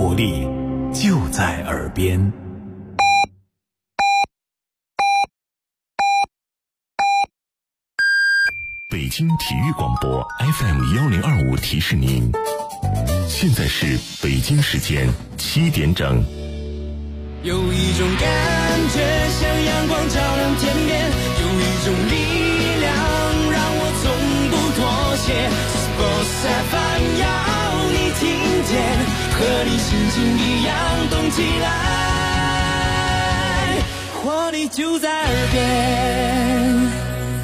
活力就在耳边。 北京体育广播 FM1025 提示您，现在是北京时间7点整。 有一种感觉像阳光照亮天边，有一种力量让我从不妥协。Sports FM 要你听见，和你心情一样动起来，活力就在耳边。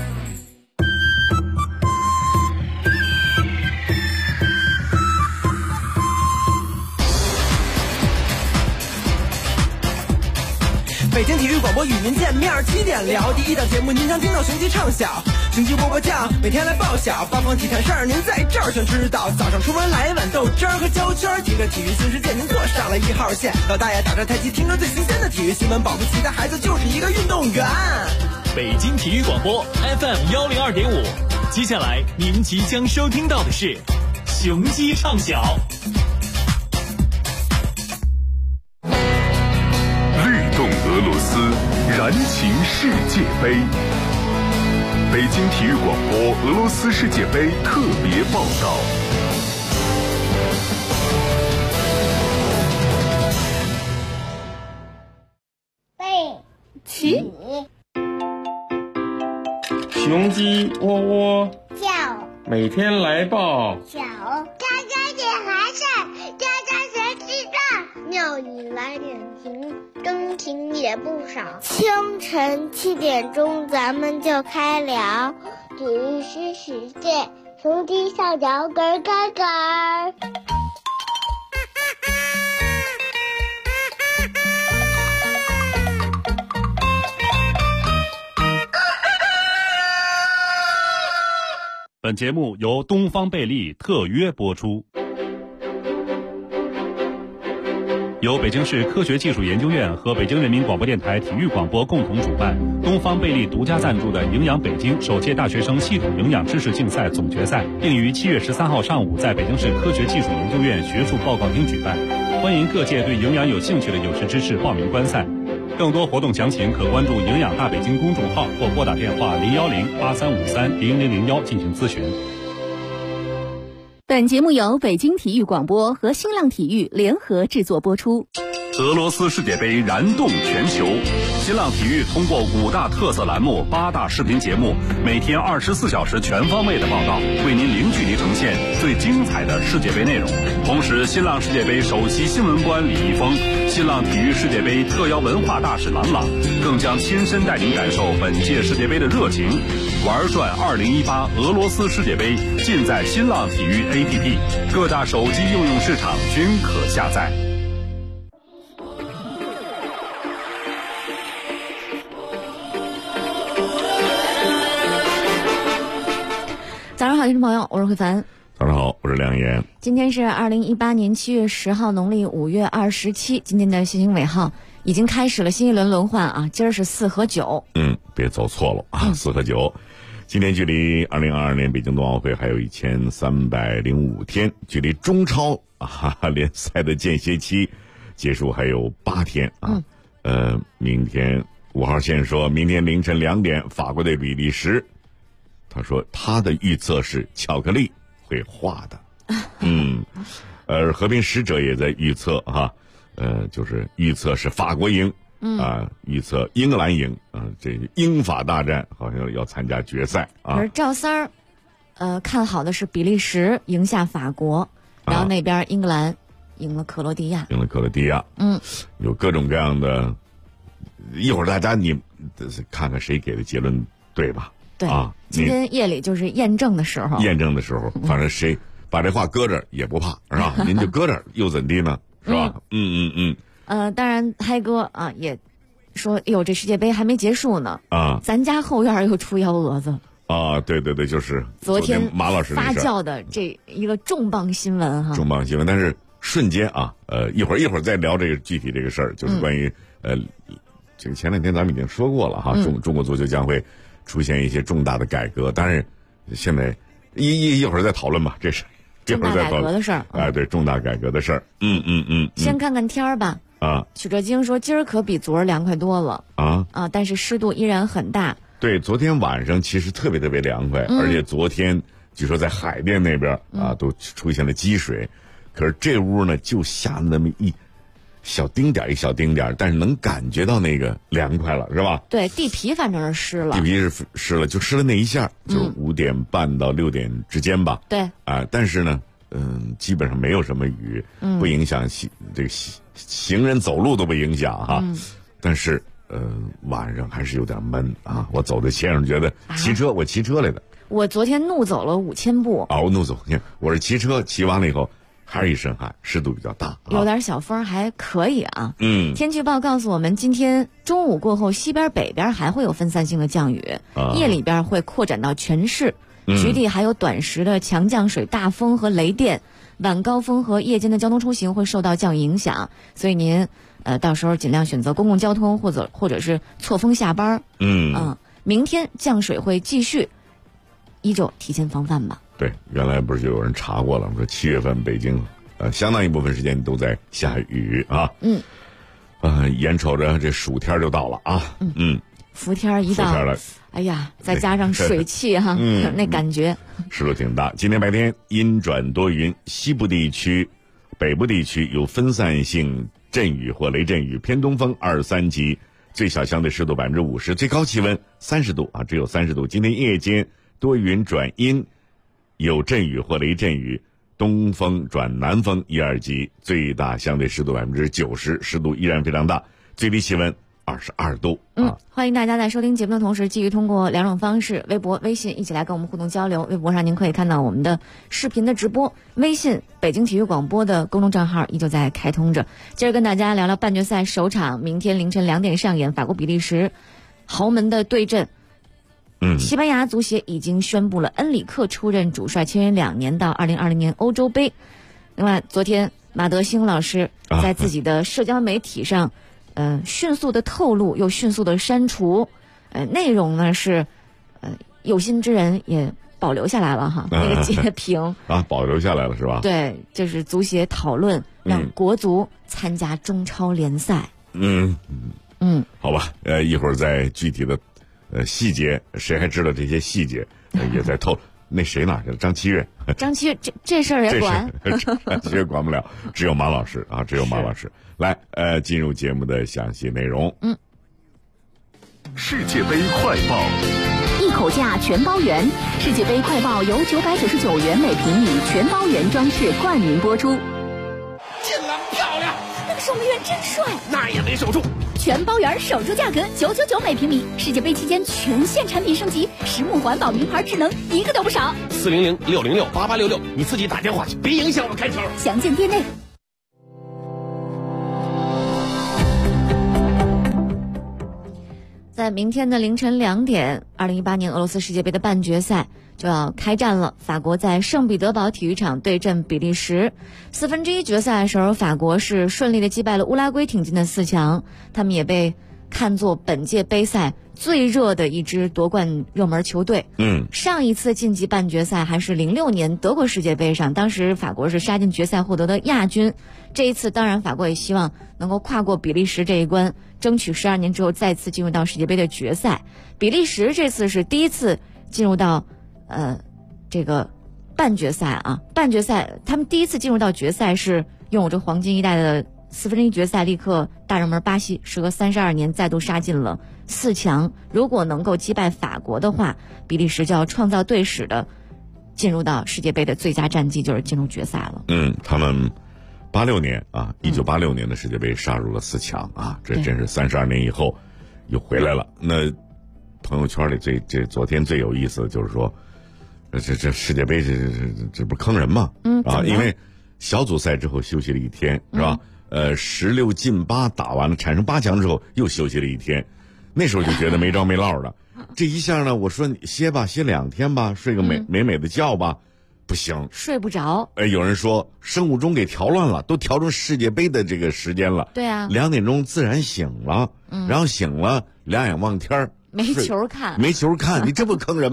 北京体育广播与您见面，7点聊第一档节目，您常听到雄鸡唱晓，雄鸡波波酱，每天来报晓，八方体坛事儿您在这儿全知道。早上出门来一碗豆汁儿和焦圈，听着体育新世界，您坐上了1号线。老大爷打着太极，听着最新鲜的体育新闻，保护其他孩子就是一个运动员。 北京体育广播 FM102.5，接下来您即将收听到的是雄鸡唱晓。 俄罗斯燃情世界杯，北京体育广播俄罗斯世界杯特别报道。 备起， 雄鸡窝窝叫， 每天来报小，家家点孩子，家家学知道，鸟语来点评，真情也不少。清晨7点钟，咱们就开聊体育新世界，雄鸡跳脚咯咯咯。 本节目由东方贝利特约播出，由北京市科学技术研究院和北京人民广播电台体育广播共同主办，东方贝利独家赞助的营养北京首届大学生系统营养知识竞赛总决赛，并于7月13号上午在北京市科学技术研究院学术报告厅举办。欢迎各界对营养有兴趣的有识之士报名观赛。更多活动详情可关注营养大北京公众号或拨打电话010-8353-0001进行咨询。 本节目由北京体育广播和新浪体育联合制作播出。 俄罗斯世界杯燃动全球，新浪体育通过5大特色栏目、8大视频节目，每天24小时全方位的报道，为您零距离呈现最精彩的世界杯内容。同时，新浪世界杯首席新闻官李易峰、新浪体育世界杯特邀文化大使郎朗，更将亲身带您感受本届世界杯的热情。玩转2018俄罗斯世界杯，尽在新浪体育 APP， 各大手机应用市场均可下载。 早上好，听众朋友，我是慧凡。 早上好，我是梁岩。 今天是2018年7月10号，农历5月27。今天的新星尾号已经开始了新一轮轮换啊，今儿是4和9。 别走错了啊，4和9。今天距离2022年北京冬奥会还有1305天，距离中超联赛的间歇期结束还有8天啊。明天5号线说，明天凌晨2点，法国对比利时。他说他的预测是巧克力会化的。和平使者也在预测就是预测是法国赢。预测英格兰赢这英法大战好像要参加决赛啊。 而赵三儿看好的是比利时赢下法国，然后那边英格兰赢了克罗地亚。有各种各样的，一会儿大家你看看谁给的结论对吧？对啊，今天夜里就是验证的时候。反正谁把这话搁这儿也不怕，是吧？您就搁这儿又怎地呢？是吧？当然，嗨哥也说，哟，这世界杯还没结束呢咱家后院又出幺蛾子对，就是昨天马老师发酵的这一个重磅新闻哈。 重磅新闻，但是瞬间一会儿再聊这个具体这个事儿，就是关于这个前2天咱们已经说过了哈，中国足球将会出现一些重大的改革，但是现在一会儿再讨论吧，这是重大改革的事儿。 哎，对，重大改革的事儿。 先看看天儿吧。许哲京说今儿可比昨儿凉快多了但是湿度依然很大。 对，昨天晚上其实特别特别凉快，而且昨天据说在海淀那边都出现了积水，可是这屋呢就下那么一小丁点一小丁点，但是能感觉到那个凉快了，是吧？ 对，地皮反正是湿了， 地皮是湿了，就湿了那一下，就是5点半到6点之间吧。 对但是呢，基本上没有什么雨，不影响这个行人走路都不影响哈。但是晚上还是有点闷啊。我走在街上觉得我骑车来的。 我昨天怒走了5000步。 我怒走，我是骑车，骑完了以后还是一身汗，湿度比较大， 有点小风还可以啊。天气预报告诉我们，今天中午过后，西边北边还会有分散性的降雨，夜里边会扩展到全市，局地还有短时的强降水、大风和雷电，晚高峰和夜间的交通出行会受到降雨影响，所以您到时候尽量选择公共交通或者是错峰下班。明天降水会继续，依旧提前防范吧。 对，原来不是就有人查过了，说7月份北京相当一部分时间都在下雨啊。眼瞅着这暑天就到了啊。 伏天一到，哎呀，再加上水汽哈，那感觉湿度挺大。今天白天阴转多云，西部地区、北部地区有分散性阵雨或雷阵雨，偏东风2、3级，最小相对湿度50%，最高气温30度啊，只有30度。今天夜间多云转阴，有阵雨或雷阵雨，东风转南风1、2级，最大相对湿度90%，湿度依然非常大，最低气温22度。 欢迎大家在收听节目的同时，继续通过2种方式，微博、微信一起来跟我们互动交流。微博上您可以看到我们的视频的直播，微信北京体育广播的公众账号依旧在开通着。接着跟大家聊聊半决赛首场，明天凌晨2点上演法国比利时豪门的对阵。西班牙足协已经宣布了恩里克出任主帅，签约2年到2020年欧洲杯。另外，昨天马德兴老师在自己的社交媒体上迅速的透露又迅速的删除，内容呢是有心之人也保留下来了哈，那个截屏保留下来了是吧？ 对，就是足协讨论让国足参加中超联赛。 好吧，一会儿再具体的细节，谁还知道这些细节也在透。那谁哪去了？张七月这事儿也管？张七月管不了，只有马老师啊，只有马老师来。进入节目的详细内容。 世界杯快报， 一口价全包圆。世界杯快报由999元每平米全包圆装饰冠名播出。 进了，漂亮！ 那个守门员真帅， 那也没守住。 全包圆守住价格999每平米，世界杯期间全线产品升级，实木环保名牌智能一个都不少。 400-606-8866，你自己打电话去，别影响我开球。 详见店内。 在明天的凌晨2点，2018年俄罗斯世界杯的半决赛就要开战了。法国在圣彼得堡体育场对阵比利时。1/4决赛的时候，法国是顺利的击败了乌拉圭，挺进的4强。他们也被看作本届杯赛最热的一支夺冠热门球队。上一次晋级半决赛还是06年德国世界杯上，当时法国是杀进决赛获得的亚军。这一次当然法国也希望能够跨过比利时这一关，争取12年之后再次进入到世界杯的决赛。比利时这次是第一次进入到这个半决赛啊，半决赛他们第一次进入到决赛是拥有着黄金一代的1/4决赛，立刻大热门巴西时隔32年再度杀进了4强。如果能够击败法国的话，比利时就要创造队史的进入到世界杯的最佳战绩，就是进入决赛了。 他们86年啊，1986年的世界杯杀入了4强啊，这真是32年以后又回来了。那朋友圈里这昨天最有意思的就是说，这世界杯这不坑人吗？因为小组赛之后休息了1天，是吧？16进8打完了，产生8强之后又休息了1天，那时候就觉得没着没落的。这一下呢，我说歇吧，歇2天吧，睡个美的觉吧。不行， 睡不着。 有人说生物钟给调乱了，都调成世界杯的这个时间了。 对啊 ，2点钟自然醒了，然后醒了两眼望天儿， 没球看， 没球看，你这不坑人吗？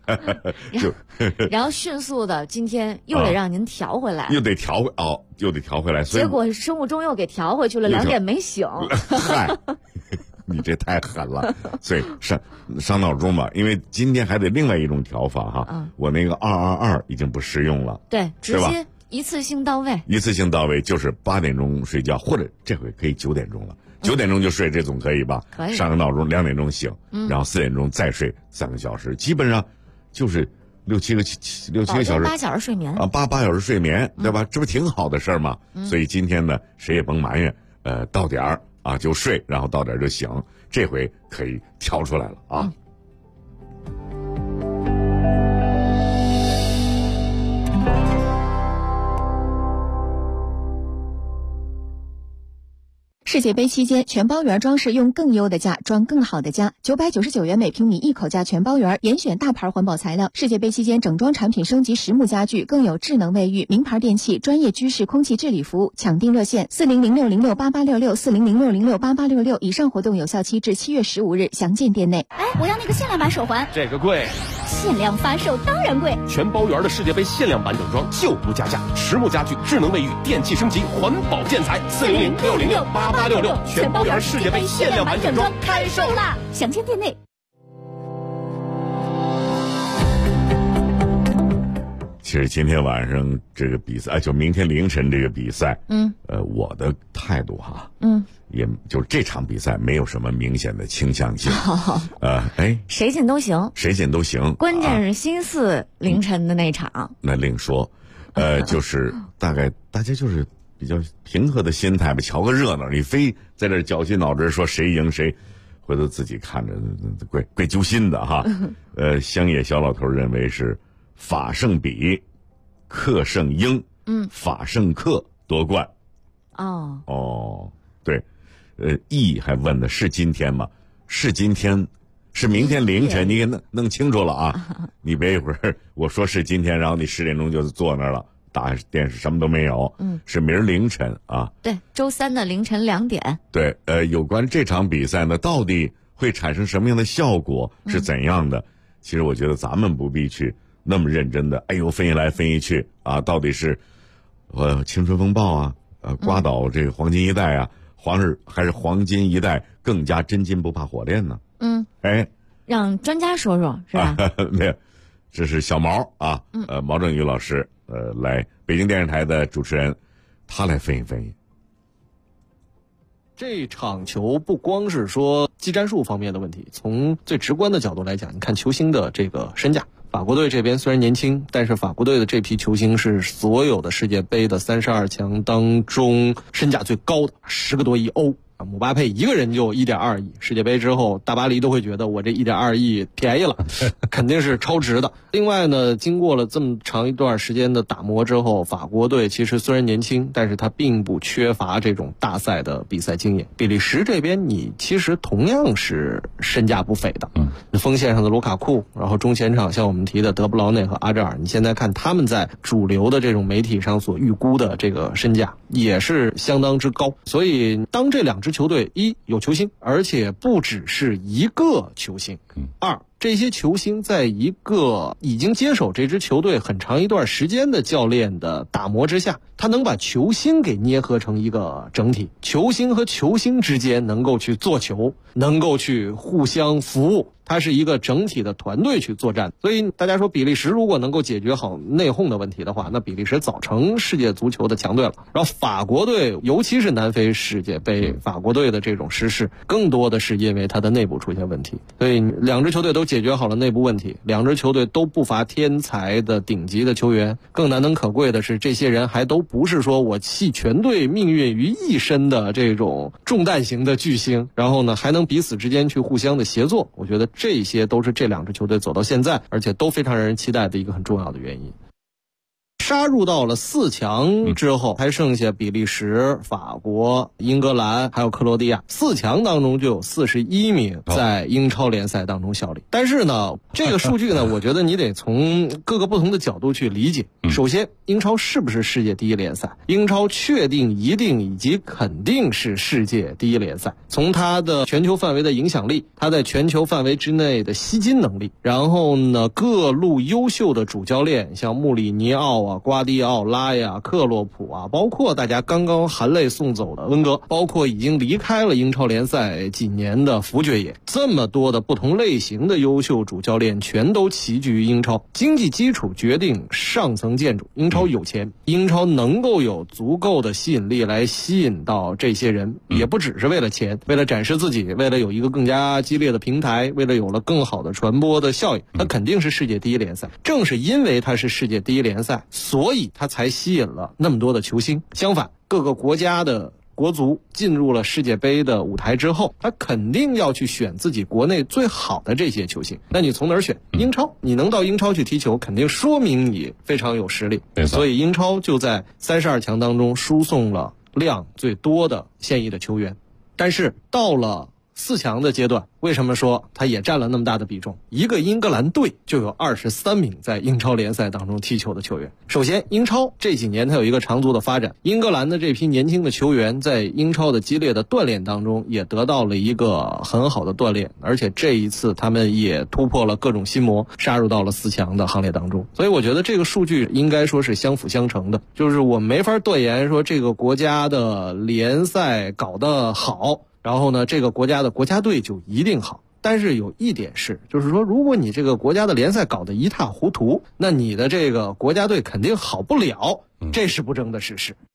然后迅速的今天又得让您调回来， 又得调回来，所以结果生物钟又给调回去了，2点没醒。 嗨，你这太狠了，所以上闹钟吧，因为今天还得另外一种调法哈。我那个222已经不适用了， 对，直接一次性到位。 一次性到位就是8点钟睡觉，或者这回可以9点钟了，9点钟就睡，这总可以吧？ 可以。 上个闹钟2点钟醒，然后4点钟再睡3个小时，基本上就是6、7个小时，8 小时睡眠啊，8小时睡眠，对吧？这不挺好的事儿吗？所以今天呢，谁也甭埋怨，到点儿啊就睡，然后到点儿就醒，这回可以调出来了啊。 世界杯期间，全包园装饰用更优的价装更好的家，999元每平米一口价全包园，严选大牌环保材料。世界杯期间整装产品升级实木家具，更有智能卫浴、名牌电器、专业居室空气治理服务。抢订热线4006068866，4006068866。以上活动有效期至7月15日，详见店内。 我要那个限量版手环， 这个贵。 限量发售当然贵。 全包园的世界杯限量版整装就不加价，实木家具、智能卫浴、电器升级、环保建材。4006068866，全包园世界杯限量版整装开售啦！ 详见店内。 其实今天晚上这个比赛，就明天凌晨这个比赛，我的态度哈，也就是这场比赛没有什么明显的倾向性， 谁进都行， 谁进都行， 关键是星4凌晨的那场， 那另说，就是大概大家就是比较平和的心态吧，瞧个热闹，你非在这绞尽脑汁说谁赢谁，回头自己看着怪揪心的哈。乡野小老头认为是法胜比，克胜英，法胜克夺冠。对，E 还问的是今天吗？是今天，是明天凌晨，你给弄清楚了啊！你别一会儿我说是今天，然后你10点钟就坐那儿了，打电视什么都没有。是明儿凌晨啊。 对，周3的凌晨2点。 对，有关这场比赛呢，到底会产生什么样的效果，是怎样的？其实我觉得咱们不必去那么认真的，分析来分析去啊，到底是青春风暴啊，刮倒这个黄金一代啊，还是黄金一代更加真金不怕火炼呢？ 让专家说说是吧？ 没有，这是小毛啊，毛正宇老师，来北京电视台的主持人，他来分析分析。 这场球不光是说技战术方面的问题，从最直观的角度来讲，你看球星的这个身价。法国队这边虽然年轻，但是法国队的这批球星是所有的世界杯的32强当中身价最高的，10个多亿欧。姆巴佩一个人就1.2亿，世界杯之后大巴黎都会觉得我这1.2亿便宜了，肯定是超值的。另外呢，经过了这么长一段时间的打磨之后，法国队其实虽然年轻，但是他并不缺乏这种大赛的比赛经验。比利时这边你其实同样是身价不菲的，锋线上的卢卡库，然后中前场像我们提的德布劳内和阿扎尔，你现在看他们在主流的这种媒体上所预估的这个身价也是相当之高。所以当这两支球队一有球星，而且不只是一个球星，二这些球星在一个已经接手这支球队很长一段时间的教练的打磨之下，他能把球星给捏合成一个整体，球星和球星之间能够去做球，能够去互相服务，它是一个整体的团队去作战。所以大家说比利时如果能够解决好内讧的问题的话，那比利时早成世界足球的强队了。然后法国队，尤其是南非世界杯，法国队的这种失势更多的是因为它的内部出现问题。所以两支球队都解决好了内部问题，两支球队都不乏天才的顶级的球员，更难能可贵的是这些人还都不是说我系全队命运于一身的这种重担型的巨星，然后呢还能彼此之间去互相的协作。我觉得这些都是这两支球队走到现在而且都非常让人期待的一个很重要的原因。 杀入到了4强之后，还剩下比利时、法国、英格兰还有克罗地亚，4强当中就有41名在英超联赛当中效力。但是呢，这个数据呢，我觉得你得从各个不同的角度去理解。首先，英超是不是世界第一联赛？英超确定、一定以及肯定是世界第一联赛。从它的全球范围的影响力，它在全球范围之内的吸金能力，然后呢，各路优秀的主教练，像穆里尼奥啊、瓜迪奥拉呀、克洛普啊，包括大家刚刚含泪送走的温格，包括已经离开了英超联赛几年的福爵爷，这么多的不同类型的优秀主教练全都齐聚于英超。经济基础决定上层建筑，英超有钱，英超能够有足够的吸引力来吸引到这些人，也不只是为了钱，为了展示自己，为了有一个更加激烈的平台，为了有了更好的传播的效应，它肯定是世界第一联赛。正是因为它是世界第一联赛，所以它才吸引了那么多的球星。相反，各个国家的国足进入了世界杯的舞台之后，他肯定要去选自己国内最好的这些球星。那你从哪儿选？英超，你能到英超去踢球，肯定说明你非常有实力。所以英超就在32强当中输送了量最多的现役的球员。但是到了4强的阶段，为什么说它也占了那么大的比重？一个英格兰队就有23名在英超联赛当中踢球的球员。首先，英超这几年它有一个长足的发展，英格兰的这批年轻的球员在英超的激烈的锻炼当中也得到了一个很好的锻炼，而且这一次他们也突破了各种心魔，杀入到了4强的行列当中。所以我觉得这个数据应该说是相辅相成的，就是我没法断言说这个国家的联赛搞得好，然后呢，这个国家的国家队就一定好。但是有一点是，就是说，如果你这个国家的联赛搞得一塌糊涂，那你的这个国家队肯定好不了，这是不争的事实。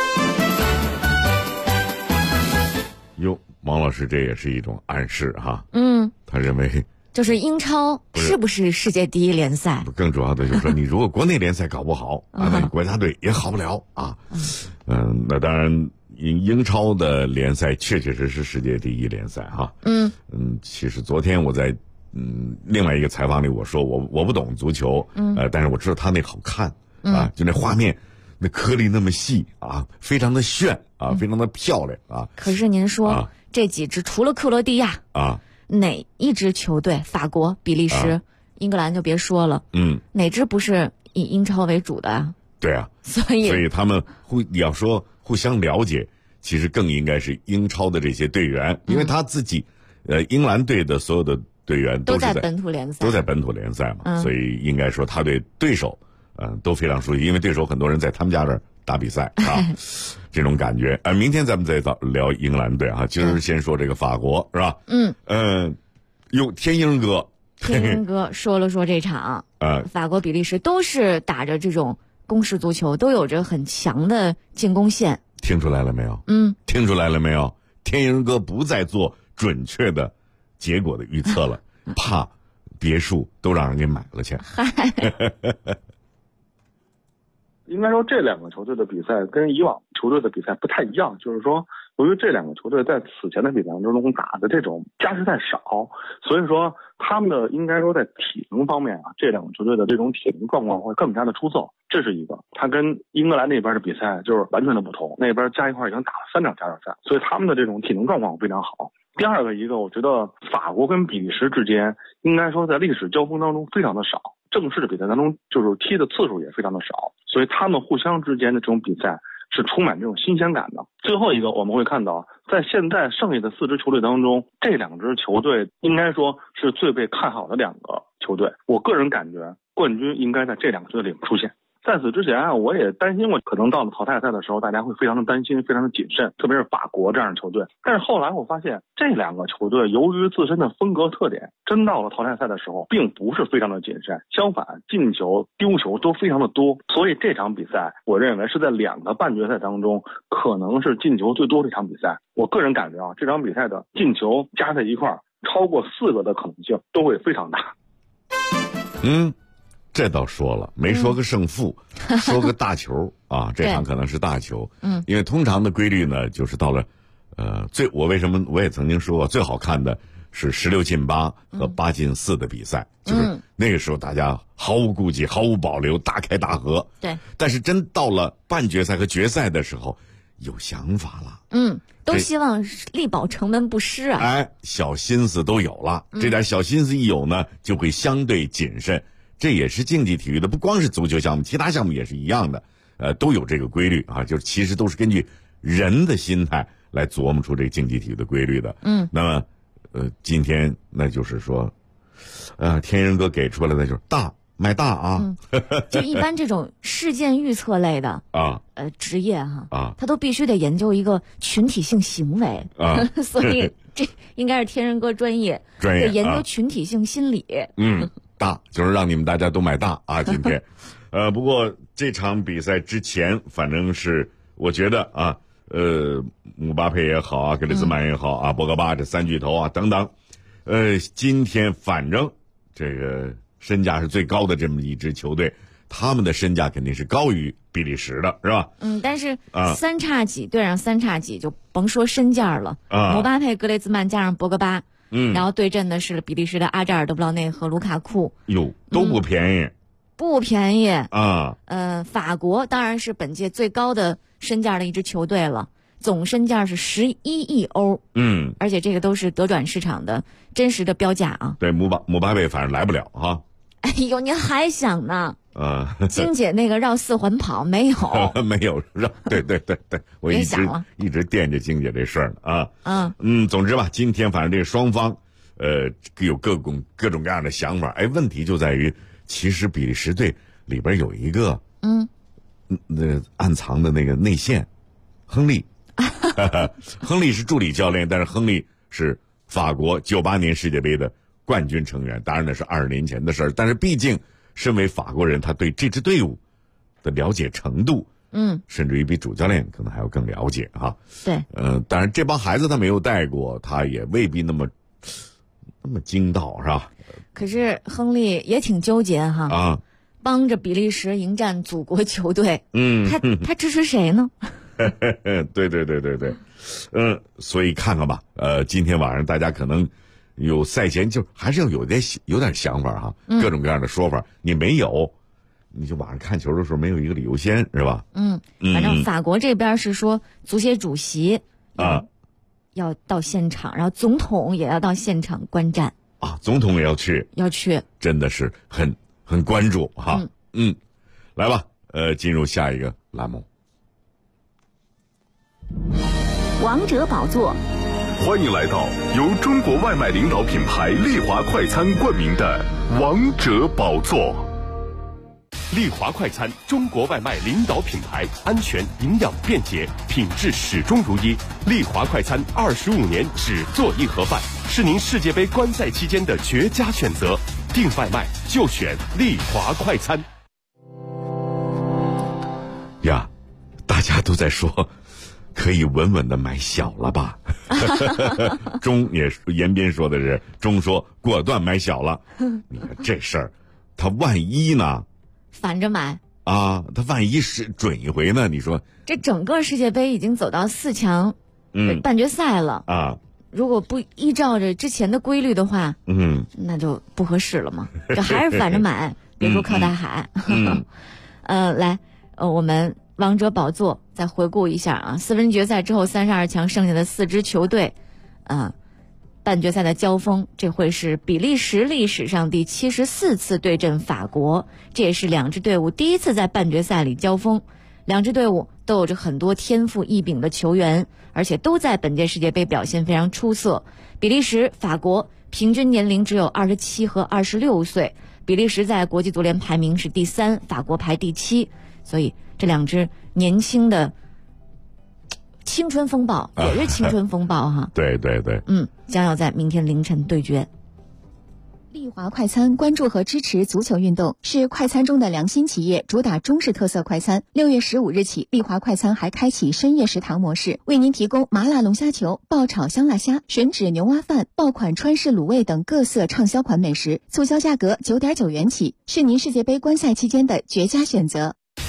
哟，王老师，这也是一种暗示哈。他认为就是英超是不是世界第一联赛？ 更主要的就是说，你如果国内联赛搞不好啊，那你国家队也好不了啊。那当然。英超的联赛确确实实世界第一联赛哈。其实昨天我在另外一个采访里我说我不懂足球，但是我知道他那好看啊，就那画面那颗粒那么细啊，非常的炫啊，非常的漂亮啊。 可是您说这几支除了克罗地亚啊，哪一支球队？法国、比利时、英格兰就别说了，哪支不是以英超为主的啊？ 对啊，所以他们要说互相了解，其实更应该是英超的这些队员，因为他自己，英格兰队的所有的队员都在本土联赛， 都在本土联赛嘛，所以应该说他对对手，都非常熟悉，因为对手很多人在他们家这儿打比赛啊，这种感觉。明天咱们再聊英格兰队啊，今儿先说这个法国是吧？天鹰哥说了说这场，法国、比利时都是打着这种攻势足球，都有着很强的进攻线。 听出来了没有？听出来了没有？天鹰哥不再做准确的结果的预测了，怕别墅都让人给买了去。 应该说这两个球队的比赛跟以往球队的比赛不太一样，就是说由于这两个球队在此前的比赛当中打的这种加时赛少，所以说他们的应该说在体能方面啊，这两个球队的这种体能状况会更加的出色，这是一个。他跟英格兰那边的比赛就是完全的不同，那边加一块已经打了3场加时赛，所以他们的这种体能状况非常好。第二个一个，我觉得法国跟比利时之间应该说在历史交锋当中非常的少，正式的比赛当中就是踢的次数也非常的少，所以他们互相之间的这种比赛是充满这种新鲜感的。最后一个我们会看到，在现在剩下的4支球队当中，这2支球队应该说是最被看好的2个球队。我个人感觉冠军应该在这2个球队里出现。在此之前我也担心过，可能到了淘汰赛的时候大家会非常的担心，非常的谨慎，特别是法国这样的球队。但是后来我发现这2个球队由于自身的风格特点，真到了淘汰赛的时候并不是非常的谨慎，相反进球丢球都非常的多。所以这场比赛我认为是在2个半决赛当中可能是进球最多的一场比赛。我个人感觉这场比赛的进球加在一块儿超过4个的可能性都会非常大。 这倒说了，没说个胜负，说个大球啊，这场可能是大球。因为通常的规律呢，就是到了，我为什么我也曾经说过，最好看的是16进8和8进4的比赛，就是那个时候大家毫无顾忌、毫无保留，大开大合。 对。 但是真到了半决赛和决赛的时候，有想法了。 都希望力保城门不失啊。 小心思都有了。这点小心思一有呢，就会相对谨慎。这也是竞技体育的，不光是足球项目，其他项目也是一样的。都有这个规律啊，就是其实都是根据人的心态来琢磨出这个竞技体育的规律的。那么今天那就是说天人哥给出来的就是大买大啊。 就一般这种事件预测类的职业他都必须得研究一个群体性行为所以这应该是天人哥专业得研究群体性心理。 大就是让你们大家都买大啊！今天，不过这场比赛之前，反正是我觉得姆巴佩也好啊，格里兹曼也好啊，博格巴这三巨头啊等等，今天反正这个身价是最高的这么一支球队，他们的身价肯定是高于比利时的，是吧？ 但是三叉戟对上三叉戟就甭说身价了，姆巴佩、格雷兹曼加上博格巴。然后对阵的是比利时的阿扎尔德布劳内和卢卡库， 都不便宜， 不便宜啊。法国当然是本届最高的身价的一支球队了，总身价是11亿欧。而且这个都是德转市场的真实的标价啊。 对，姆巴佩反正来不了哈。 哎呦，您还想呢？金姐那个绕4环跑没有？ 没有绕，对，我一直惦记金姐这事儿呢啊。总之吧，今天反正这双方，有各种各样的想法。问题就在于，其实比利时队里边有一个暗藏的那个内线，亨利。亨利是助理教练，但是亨利是法国98年世界杯的冠军成员，当然那是20年前的事儿，但是毕竟身为法国人，他对这支队伍的了解程度，甚至于比主教练可能还要更了解哈。 对， 当然这帮孩子他没有带过，他也未必那么精到，是吧？ 可是亨利也挺纠结哈，帮着比利时迎战祖国球队，他支持谁呢？ 对，所以看看吧，今天晚上大家可能有赛前就还是要有点想法哈，各种各样的说法，你没有，你就晚上看球的时候没有一个理由先，是吧？ 反正法国这边是说足协主席要到现场，然后总统也要到现场观战啊，总统也要去，真的是很关注哈。来吧，进入下一个栏目。 王者宝座， 欢迎来到由中国外卖领导品牌丽华快餐冠名的王者宝座。 丽华快餐，中国外卖领导品牌，安全、营养、便捷，品质始终如一。丽华快餐25年只做一盒饭，是您世界杯观赛期间的绝佳选择。订外卖就选丽华快餐。 呀，大家都在说可以稳稳的买小了吧？中也延边说的是，中说果断买小了。你看这事儿，他万一呢？ 反着买啊！他万一是准一回呢？你说这整个世界杯已经走到4强，半决赛了啊！如果不依照着之前的规律的话，那就不合适了嘛。这还是反着买，别说靠大海。来，我们王者宝座再回顾一下啊，4分决赛之后32强剩下的4支球队，半决赛的交锋，这会是比利时历史上第74次对阵法国，这也是2支队伍第一次在半决赛里交锋。2支队伍都有着很多天赋异禀的球员，而且都在本届世界杯表现非常出色。比利时、法国平均年龄只有27和26岁，比利时在国际足联排名是第3，法国排第7，所以这2支年轻的青春风暴也是青春风暴哈。 对， 将要在明天凌晨对决。 丽华快餐关注和支持足球运动，是快餐中的良心企业，主打中式特色快餐。6月15日起，丽华快餐还开启深夜食堂模式，为您提供麻辣龙虾球、爆炒香辣虾、吮指牛蛙饭、爆款川式卤味等各色畅销款美食，促销价格9.9元起，是您世界杯观赛期间的绝佳选择。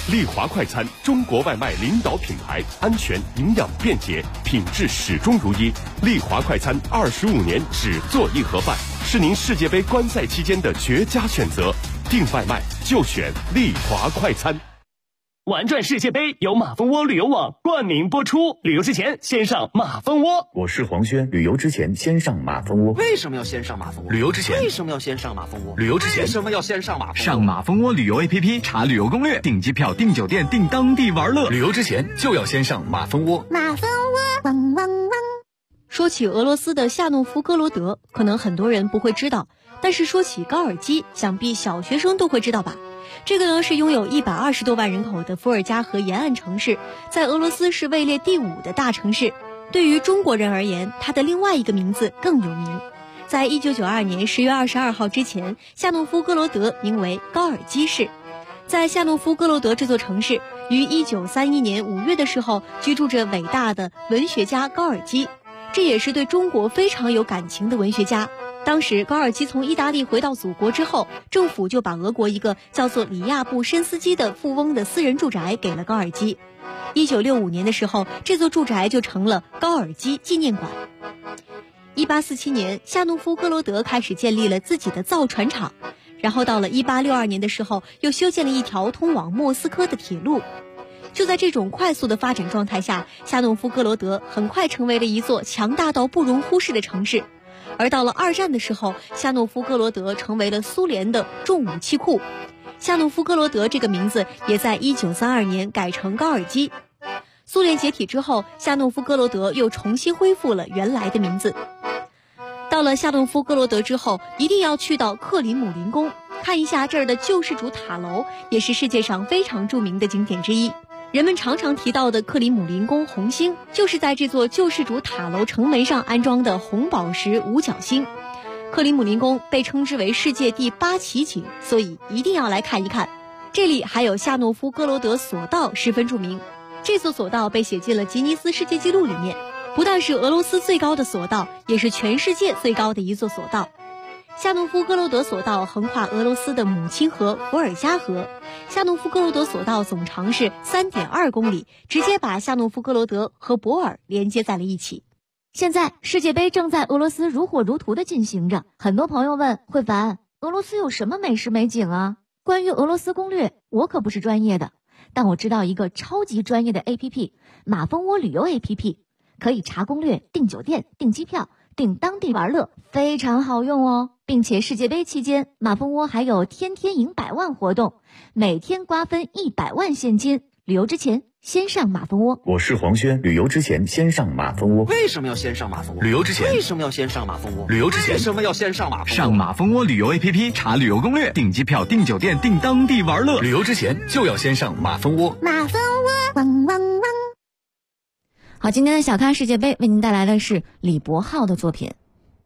利华快餐，中国外卖领导品牌，安全、营养、便捷，品质始终如一。利华快餐25年只做一盒饭，是您世界杯观赛期间的绝佳选择。订外卖就选利华快餐。 玩转世界杯由马蜂窝旅游网冠名播出，旅游之前先上马蜂窝。 我是黄轩，旅游之前先上马蜂窝。 为什么要先上马蜂窝？ 旅游之前为什么要先上马蜂窝？ 旅游之前为什么要先上马蜂窝？ 上马蜂窝旅游 APP 查旅游攻略，订机票、订酒店、订当地玩乐。旅游之前就要先上马蜂窝。 马蜂窝，汪汪汪。 说起俄罗斯的夏诺夫哥罗德，可能很多人不会知道，但是说起高尔基，想必小学生都会知道吧。这个呢是拥有120多万人口的伏尔加河沿岸城市，在俄罗斯是位列第5的大城市。对于中国人而言，它的另外一个名字更有名。在1992年10月22号之前，夏诺夫哥罗德名为高尔基市。在夏诺夫哥罗德这座城市，于1931年5月的时候，居住着伟大的文学家高尔基，这也是对中国非常有感情的文学家。当时高尔基从意大利回到祖国之后，政府就把俄国一个叫做里亚布申斯基的富翁的私人住宅给了高尔基。1965年的时候，这座住宅就成了高尔基纪念馆。1847年，夏诺夫哥罗德开始建立了自己的造船厂，然后到了1862年的时候，又修建了一条通往莫斯科的铁路。就在这种快速的发展状态下，夏诺夫哥罗德很快成为了一座强大到不容忽视的城市。而到了2战的时候，夏诺夫哥罗德成为了苏联的重武器库。夏诺夫哥罗德这个名字也在1932年改成高尔基。苏联解体之后，夏诺夫哥罗德又重新恢复了原来的名字。到了夏诺夫哥罗德之后，一定要去到克里姆林宫，看一下这儿的救世主塔楼，也是世界上非常著名的景点之一。人们常常提到的克里姆林宫红星，就是在这座救世主塔楼城门上安装的红宝石五角星。克里姆林宫被称之为世界第8奇景，所以一定要来看一看。这里还有夏诺夫哥罗德索道十分著名，这座索道被写进了吉尼斯世界纪录里面，不但是俄罗斯最高的索道，也是全世界最高的一座索道。夏诺夫哥罗德索道横跨俄罗斯的母亲河伏尔加河，夏诺夫哥罗德索道总长是3.2公里，直接把夏诺夫哥罗德和博尔连接在了一起。 现在世界杯正在俄罗斯如火如荼地进行着，很多朋友问慧凡，俄罗斯有什么美食美景啊？关于俄罗斯攻略，我可不是专业的，但我知道一个超级专业的 APP， 马蜂窝旅游 APP， 可以查攻略、订酒店、订机票、订当地玩乐，非常好用哦。并且世界杯期间，马蜂窝还有天天赢100万活动，每天瓜分100万现金。旅游之前先上马蜂窝。 我是黄轩，旅游之前先上马蜂窝。 为什么要先上马蜂窝？ 旅游之前为什么要先上马蜂窝？ 旅游之前为什么要先上马蜂窝？ 上马蜂窝旅游 APP 查旅游攻略，订机票、订酒店、订当地玩乐。旅游之前就要先上马蜂窝。 马蜂窝，汪汪汪。 好，今天的小咖世界杯为您带来的是李伯浩的作品。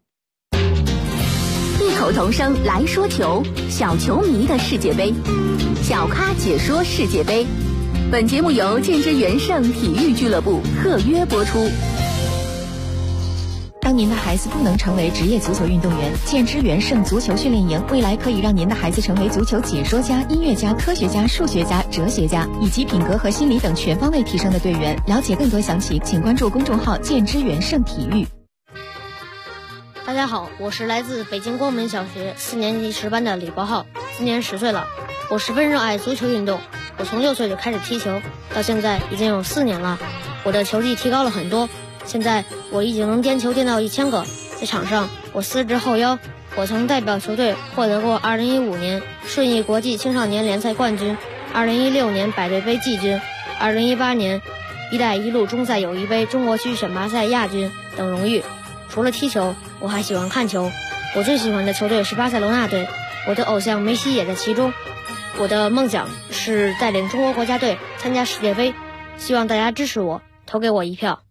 异口同声来说球，小球迷的世界杯，小咖解说世界杯。本节目由建之元盛体育俱乐部特约播出。 当您的孩子不能成为职业足球运动员，建之元盛足球训练营未来可以让您的孩子成为足球解说家、音乐家、科学家、数学家、哲学家，以及品格和心理等全方位提升的队员。了解更多详情，请关注公众号建之元盛体育。 大家好，我是来自北京光门小学4年级10班的李伯浩，今年10岁了。我十分热爱足球运动，我从6岁就开始踢球，到现在已经有4年了。我的球技提高了很多，现在我已经能颠球颠到1000个。在场上，我4支后腰。我曾代表球队获得过2015年顺义国际青少年联赛冠军，2016年百队杯季军，2018年一带一路中赛友谊杯中国区选拔赛亚军等荣誉。除了踢球，我还喜欢看球。我最喜欢的球队是巴塞罗那队，我的偶像梅西也在其中。我的梦想是带领中国国家队参加世界杯，希望大家支持我，投给我一票。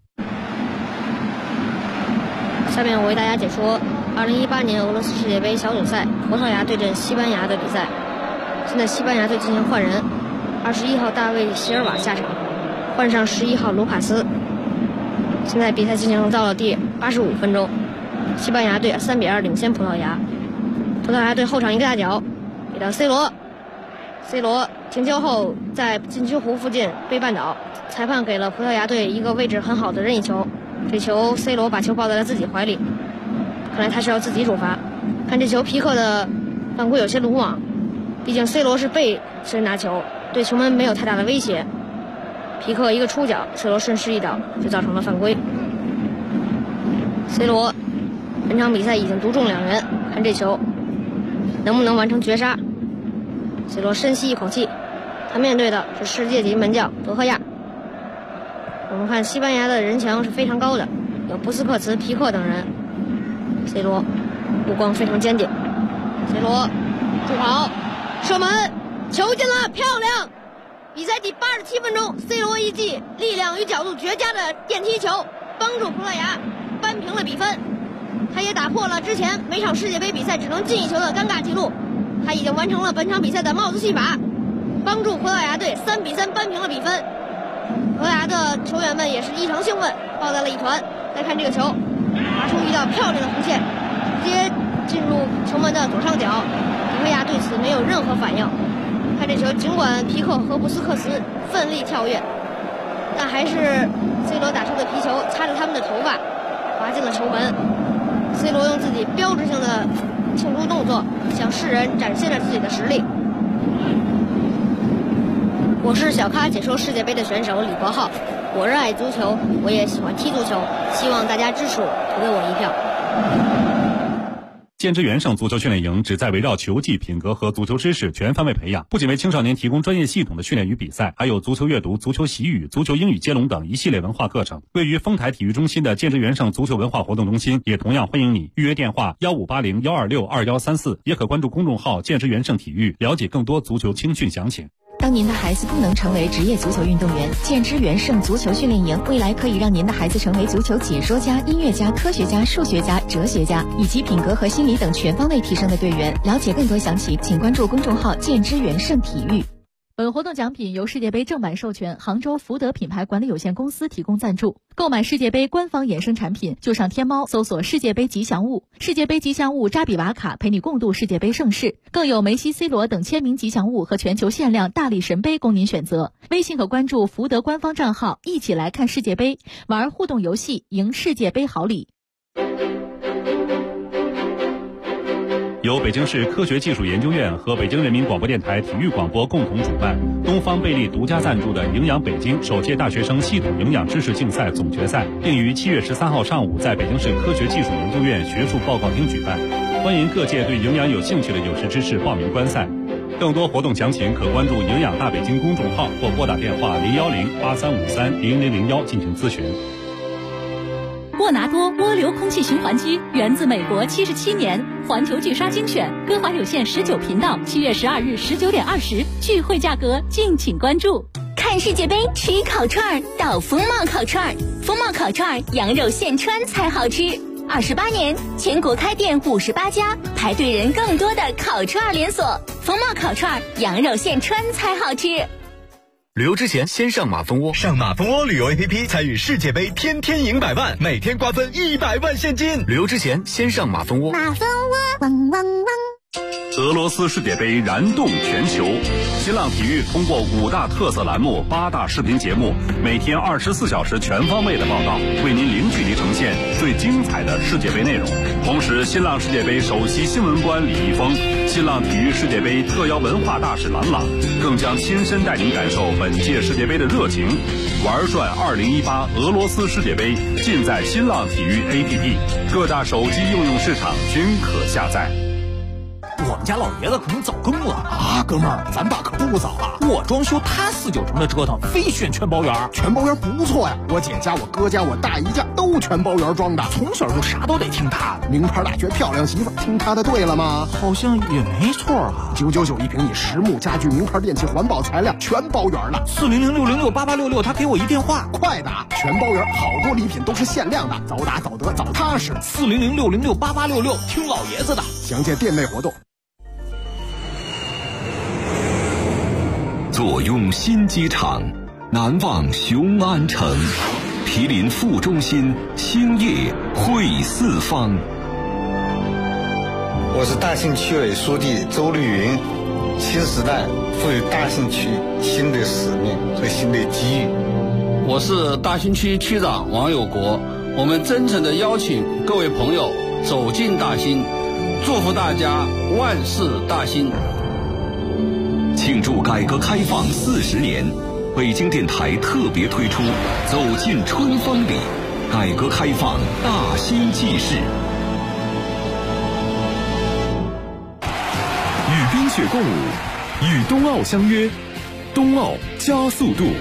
下面我为大家解说2018年俄罗斯世界杯小组赛葡萄牙对阵西班牙的比赛。现在西班牙队进行换人，21号大卫席尔瓦下场，换上11号卢卡斯。现在比赛进行到了第85分钟，西班牙队3-2领先葡萄牙。葡萄牙队后场一个大脚给到 C 罗停球后在禁区弧附近被绊倒，裁判给了葡萄牙队一个位置很好的任意球，这球 C 罗把球抱在了自己怀里，看来他是要自己主罚。看这球皮克的犯规有些鲁莽，毕竟 C 罗是背身拿球，对球门没有太大的威胁。皮克一个出脚，C 罗顺势一倒就造成了犯规。C 罗本场比赛已经独中2人，看这球能不能完成绝杀。C 罗深吸一口气，他面对的是世界级门将德赫亚。我们看西班牙的人墙是非常高的，有布斯克茨、皮克等人。C 罗目光非常坚定。C 罗助跑射门，球进了，漂亮！比赛第87分钟 ，C 罗一记力量与角度绝佳的电梯球，帮助葡萄牙扳平了比分。他也打破了之前每场世界杯比赛只能进一球的尴尬记录。他已经完成了本场比赛的帽子戏法，帮助葡萄牙队3比3扳平了比分。葡萄牙的球员们也是异常兴奋，抱在了一团。再看这个球，发出一道漂亮的弧线，直接进入球门的左上角。葡萄牙对此没有任何反应。看这球，尽管皮克和布斯克茨奋力跳跃，但还是 C 罗打出的皮球擦着他们的头发，滑进了球门。C 罗用自己标志性的庆祝动作向世人展现了自己的实力。我是小咖解说世界杯的选手李国浩，我热爱足球，我也喜欢踢足球，希望大家支持我，投给我一票。 建之元盛足球训练营旨在围绕球技、品格和足球知识全方位培养，不仅为青少年提供专业系统的训练与比赛，还有足球阅读、足球习语、足球英语接龙等一系列文化课程。位于丰台体育中心的建之元盛足球文化活动中心也同样欢迎你，预约电话1580-126-2134，也可关注公众号建之元盛体育，了解更多足球青训详情。 当您的孩子不能成为职业足球运动员，建之元盛足球训练营未来可以让您的孩子成为足球解说家、音乐家、科学家、数学家、哲学家，以及品格和心理等全方位提升的队员。了解更多详情，请关注公众号建之元盛体育。 本活动奖品由世界杯正版授权杭州福德品牌管理有限公司提供赞助。购买世界杯官方衍生产品，就上天猫搜索世界杯吉祥物，世界杯吉祥物扎比瓦卡陪你共度世界杯盛世，更有梅西、C 罗等签名吉祥物和全球限量大力神杯供您选择。微信可关注福德官方账号，一起来看世界杯，玩互动游戏，赢世界杯好礼。 由北京市科学技术研究院和北京人民广播电台体育广播共同主办，东方贝利独家赞助的营养北京首届大学生系统营养知识竞赛总决赛，并于7月13号上午在北京市科学技术研究院学术报告厅举办，欢迎各界对营养有兴趣的有识之士报名观赛。更多活动详情可关注营养大北京公众号或拨打电话010-8353-0001进行咨询。 沃拿多涡流空气循环机源自美国77年，环球巨鲨精选，歌华有线19频道，7月12日19点20，聚会价格敬请关注。 看世界杯吃烤串到风貌烤串，风貌烤串羊肉现穿才好吃。28年，全国开店58家，排队人更多的烤串连锁。风貌烤串羊肉现穿才好吃。 旅游之前先上马蜂窝，上马蜂窝旅游 APP 参与世界杯，天天赢100万，每天瓜分100万现金。旅游之前先上马蜂窝。 马蜂窝，汪汪汪。 俄罗斯世界杯燃动全球，新浪体育通过5大特色栏目、8大视频节目，每天24小时全方位的报道，为您零距离呈现最精彩的世界杯内容。同时，新浪世界杯首席新闻官李易峰、新浪体育世界杯特邀文化大使郎朗，更将亲身带您感受本届世界杯的热情。玩转2018俄罗斯世界杯，尽在新浪体育 APP， 各大手机应用市场均可下载。 我们家老爷子可能早更了啊，哥们儿，咱爸可不早了。我装修他4、9成的折腾，非选全包圆。全包圆不错呀，我姐家、我哥家、我大姨家都全包圆装的，从小就啥都得听他的。名牌大学漂亮媳妇，听他的对了吗？好像也没错啊。999一平米，实木家具、名牌电器、环保材料，全包圆了。400-606-8866，他给我一电话，快打！全包圆，好多礼品都是限量的，早打早得早踏实。400-606-8866，听老爷子的。详见店内活动。 坐拥新机场，难忘雄安城，毗邻副中心，兴业汇四方。 我是大庆区委书记周绿云， 新时代赋予大兴区新的使命和新的机遇。 我是大兴区区长王有国，我们真诚地邀请各位朋友走进大兴，祝福大家万事大兴。 庆祝改革开放40年，北京电台特别推出走进春风里，改革开放大兴纪事。 与冰雪共舞，与冬奥相约，冬奥加速度。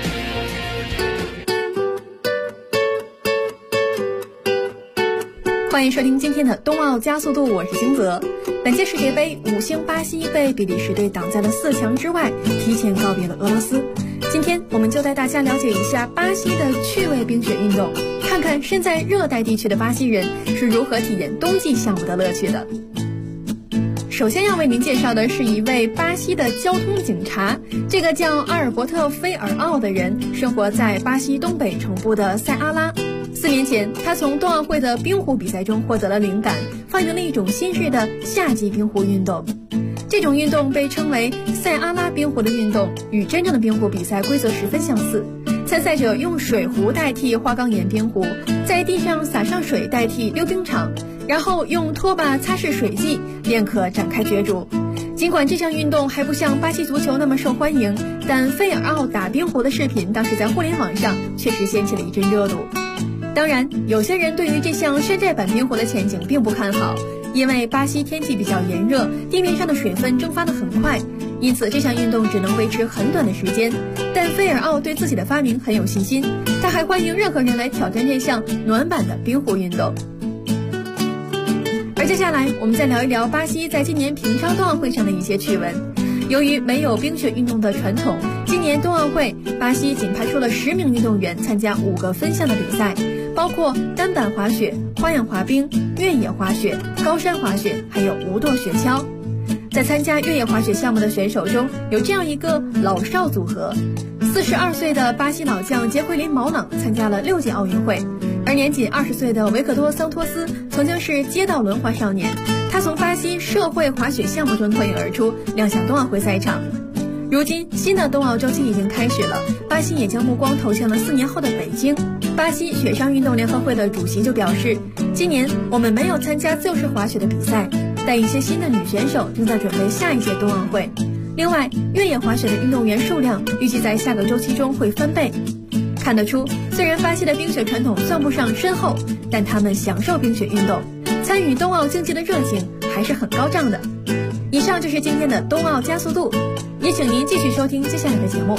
欢迎收听今天的冬奥加速度，我是金泽。本届世界杯5星巴西被比利时队挡在了4强之外，提前告别了俄罗斯。今天我们就带大家了解一下巴西的趣味冰雪运动，看看身在热带地区的巴西人是如何体验冬季项目的乐趣的。首先要为您介绍的是一位巴西的交通警察，这个叫阿尔伯特·菲尔奥的人生活在巴西东北城部的塞阿拉。4年前，他从冬奥会的冰壶比赛中获得了灵感，发明了一种新式的夏季冰壶运动。这种运动被称为塞阿拉冰壶的运动，与真正的冰壶比赛规则十分相似。参赛者用水壶代替花岗岩冰壶，在地上洒上水代替溜冰场，然后用拖把擦拭水迹，便可展开角逐。尽管这项运动还不像巴西足球那么受欢迎，但菲尔奥打冰壶的视频当时在互联网上确实掀起了一阵热度。当然，有些人对于这项山寨版冰壶的前景并不看好，因为巴西天气比较炎热，地面上的水分蒸发得很快，因此这项运动只能维持很短的时间。但菲尔奥对自己的发明很有信心，他还欢迎任何人来挑战这项暖版的冰壶运动。而接下来我们再聊一聊巴西在今年平昌冬奥会上的一些趣闻。由于没有冰雪运动的传统，今年冬奥会巴西仅派出了10名运动员参加5个分项的比赛，包括单板滑雪、花样滑冰、越野滑雪、高山滑雪，还有无舵雪橇。在参加越野滑雪项目的选手中，有这样一个老少组合：42岁的巴西老将杰奎琳·毛朗参加了6届奥运会，而年仅20岁的维克多·桑托斯曾经是街道轮滑少年，他从巴西社会滑雪项目中脱颖而出，亮相冬奥会赛场。如今新的冬奥周期已经开始了，巴西也将目光投向了4年后的北京。巴西雪上运动联合会的主席就表示，今年我们没有参加自由式滑雪的比赛，但一些新的女选手正在准备下一届冬奥会。另外，越野滑雪的运动员数量预计在下个周期中会翻倍。看得出，虽然巴西的冰雪传统算不上深厚，但他们享受冰雪运动，参与冬奥竞技的热情还是很高涨的。以上就是今天的冬奥加速度，也请您继续收听接下来的节目。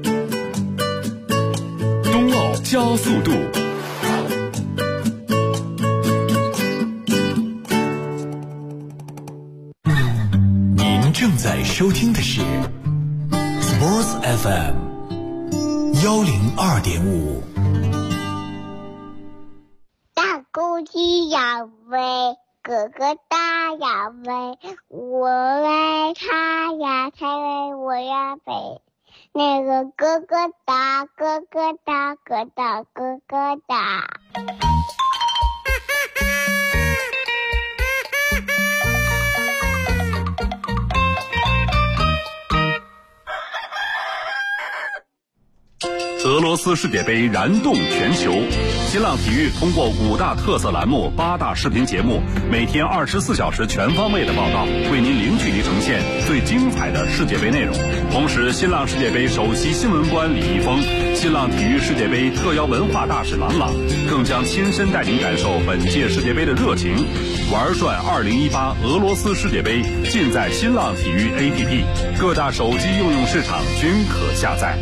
冬奥加速度。您正在收听的是 Sports FM 102.5。 大公鸡要飞，哥哥大要飞，我爱他呀，他为我呀飞。那个哥哥大，哥哥大，哥大哥哥大。 俄罗斯世界杯燃动全球，新浪体育通过5大特色栏目、8大视频节目，每天24小时全方位的报道，为您零距离呈现最精彩的世界杯内容。同时，新浪世界杯首席新闻官李易峰、新浪体育世界杯特邀文化大使郎朗，更将亲身带您感受本届世界杯的热情。玩转2018俄罗斯世界杯，尽在新浪体育 APP， 各大手机应用市场均可下载。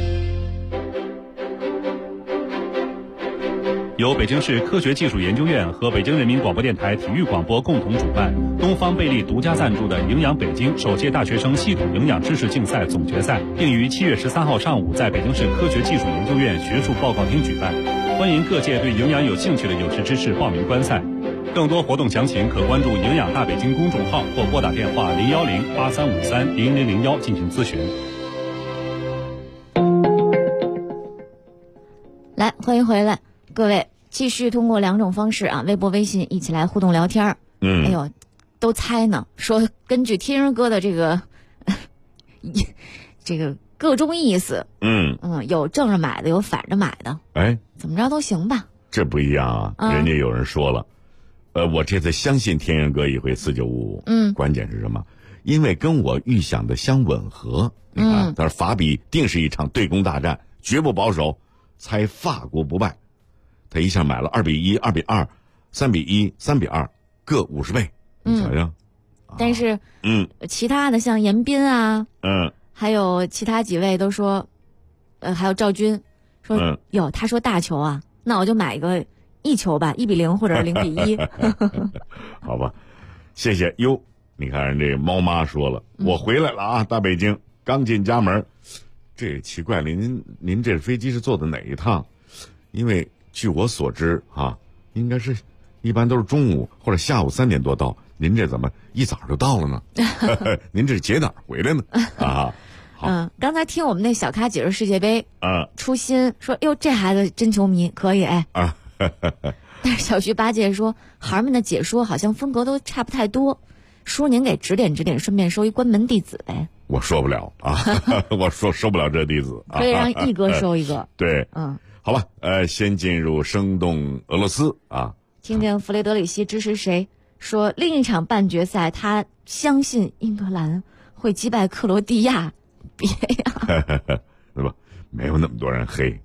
由北京市科学技术研究院和北京人民广播电台体育广播共同主办，东方贝利独家赞助的营养北京首届大学生系统营养知识竞赛总决赛，并于7月13号上午在北京市科学技术研究院学术报告厅举办。欢迎各界对营养有兴趣的有识之士报名观赛。更多活动详情可关注营养大北京公众号或拨打电话010-8353-0001进行咨询。 来，欢迎回来。各位继续通过2种方式啊，微博、微信一起来互动聊天。哎呦，都猜呢，说根据天人哥的这个这个各种意思。有正着买的，有反着买的。 哎， 怎么着都行吧？ 这不一样啊！人家有人说了，我这次相信天元哥一回4955。关键是什么？因为跟我预想的相吻合。你看，但是法比定是一场对攻大战，绝不保守，猜法国不败。他一下买了2比1、2比2、3比1、3比2，各50倍。你瞧瞧。 但是，其他的像严彬啊，还有其他几位都说，还有赵军说，哟，他说大球啊，那我就买一个1球吧，1比0或者0比1。 好吧，谢谢哟。你看人这猫妈说了，我回来了啊，大北京刚进家门。这奇怪了，您这飞机是坐的哪一趟？因为据我所知啊，应该是一般都是中午或者下午3点多到，您这怎么一早就到了呢？您这是解哪儿回来呢？啊，好。 刚才听我们那小咖解说世界杯，初心说，哟，这孩子真球迷，可以哎。但是小徐八戒说，孩儿们的解说好像风格都差不太多，叔您给指点指点，顺便收一关门弟子呗。 我说不了啊，我收不了这弟子啊。 可以让一哥收一个。 对，好吧，先进入生动俄罗斯啊， 听听弗雷德里希支持谁？说另一场半决赛，他相信英格兰会击败克罗地亚。别呀， 对吧？没有那么多人黑。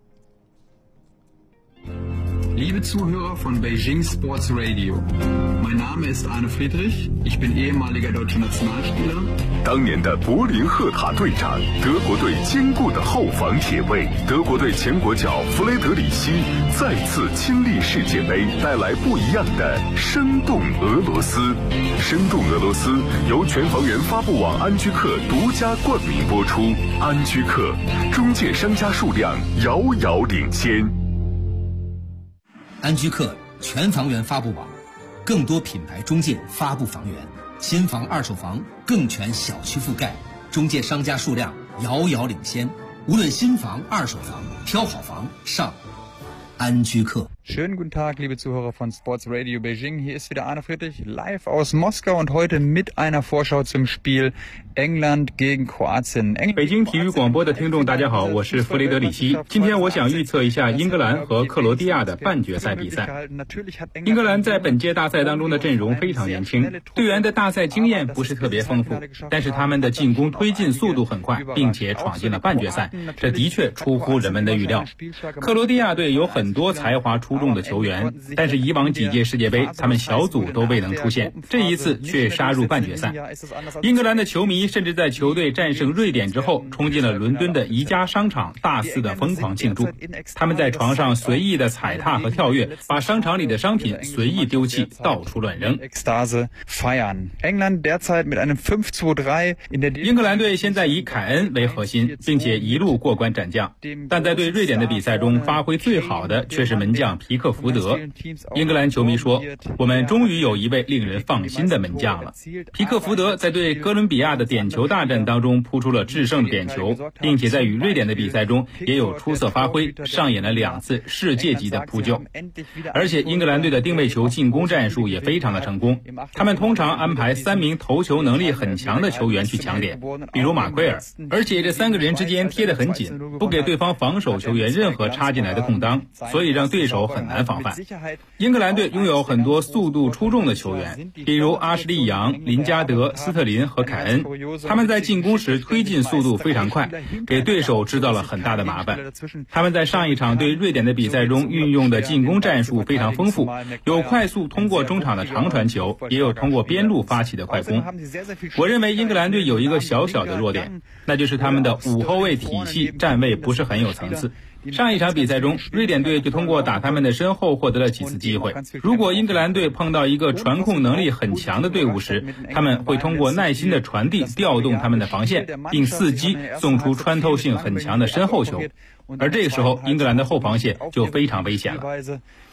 Liebe Zuhörer von Beijing Sports Radio, mein Name ist Arne Friedrich, ich bin ehemaliger deutscher Nationalspieler. 当年的柏林赫塔队长，德国队坚固的后防铁卫，德国队前国脚弗雷德里希再次亲历世界杯，带来不一样的生动俄罗斯。生动俄罗斯由全房源发布网安居客独家冠名播出。安居客中介商家数量遥遥领先。 安居客全房源发布网，更多品牌中介发布房源，新房二手房更全小区覆盖，中介商家数量遥遥领先。无论新房二手房，挑好房上安居客。 Schönen guten Tag, liebe Zuhörer von Sports Radio Beijing. Hier ist wieder Arne Friedrich live aus Moskau und heute mit einer Vorschau zum Spiel England gegen Kroatien. 北京体育广播的听众大家好，我是弗雷德里希。今天我想预测一下英格兰和克罗地亚的半决赛比赛。英格兰在本届大赛当中的阵容非常年轻，队员的大赛经验不是特别丰富，但是他们的进攻推进速度很快，并且闯进了半决赛，这的确出乎人们的预料。克罗地亚队有很多才华出众的球员，但是以往几届世界杯他们小组都未能出现，这一次却杀入半决赛。英格兰的球迷甚至在球队战胜瑞典之后冲进了伦敦的宜家商场，大肆的疯狂庆祝。他们在床上随意的踩踏和跳跃，把商场里的商品随意丢弃，到处乱扔。英格兰队现在以凯恩为核心，并且一路过关斩将，但在对瑞典的比赛中发挥最好的却是门将皮克福德。英格兰球迷说，我们终于有一位令人放心的门将了。皮克福德在对哥伦比亚的点球大战当中扑出了制胜的点球，并且在与瑞典的比赛中也有出色发挥，上演了2次世界级的扑救。而且英格兰队的定位球进攻战术也非常的成功，他们通常安排3名头球能力很强的球员去抢点，比如马奎尔，而且这3个人之间贴得很紧，不给对方防守球员任何插进来的空当，所以让对手很难防范。英格兰队拥有很多速度出众的球员，比如阿什利·杨、林加德、斯特林和凯恩，他们在进攻时推进速度非常快，给对手制造了很大的麻烦。他们在上一场对瑞典的比赛中运用的进攻战术非常丰富，有快速通过中场的长传球，也有通过边路发起的快攻。我认为英格兰队有一个小小的弱点，那就是他们的5后卫体系站位不是很有层次。上一场比赛中，瑞典队就通过打他们的身后获得了几次机会。如果英格兰队碰到一个传控能力很强的队伍时，他们会通过耐心的传递调动他们的防线，并伺机送出穿透性很强的身后球，而这个时候英格兰的后防线就非常危险了。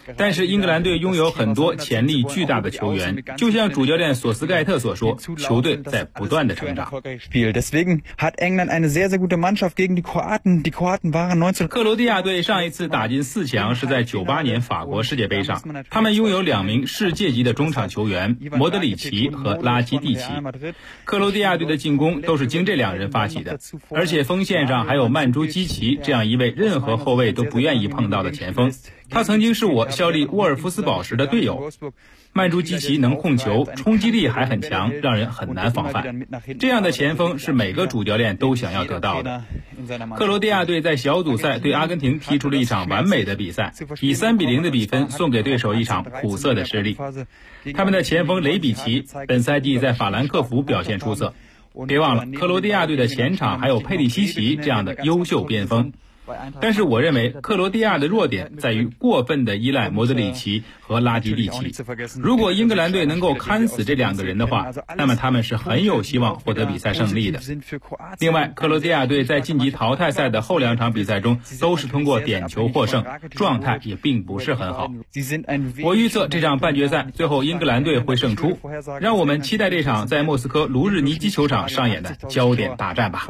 但是英格兰队拥有很多潜力巨大的球员，就像主教练索斯盖特所说，球队在不断的成长。 Deswegen hat England eine sehr, sehr gute Mannschaft gegen die Kroaten. Die Kroaten waren 19... 克罗地亚队上一次打进4强是在98年法国世界杯上，他们拥有2名世界级的中场球员莫德里奇和拉基蒂奇。克罗地亚队的进攻都是经这2人发起的，而且锋线上还有曼朱基奇这样一位任何后卫都不愿意碰到的前锋，他曾经是我效力沃尔夫斯堡时的队友。曼朱基奇能控球，冲击力还很强，让人很难防范。这样的前锋是每个主教练都想要得到的。克罗地亚队在小组赛对阿根廷踢出了一场完美的比赛，以3-0的比分送给对手一场苦涩的失利。他们的前锋雷比奇本赛季在法兰克福表现出色，别忘了克罗地亚队的前场还有佩里西奇这样的优秀边锋。但是我认为克罗地亚的弱点在于过分的依赖莫德里奇和拉基蒂奇。如果英格兰队能够看死这2个人的话，那么他们是很有希望获得比赛胜利的。另外，克罗地亚队在晋级淘汰赛的后2场比赛中都是通过点球获胜，状态也并不是很好。我预测这场半决赛最后英格兰队会胜出，让我们期待这场在莫斯科卢日尼基球场上演的焦点大战吧。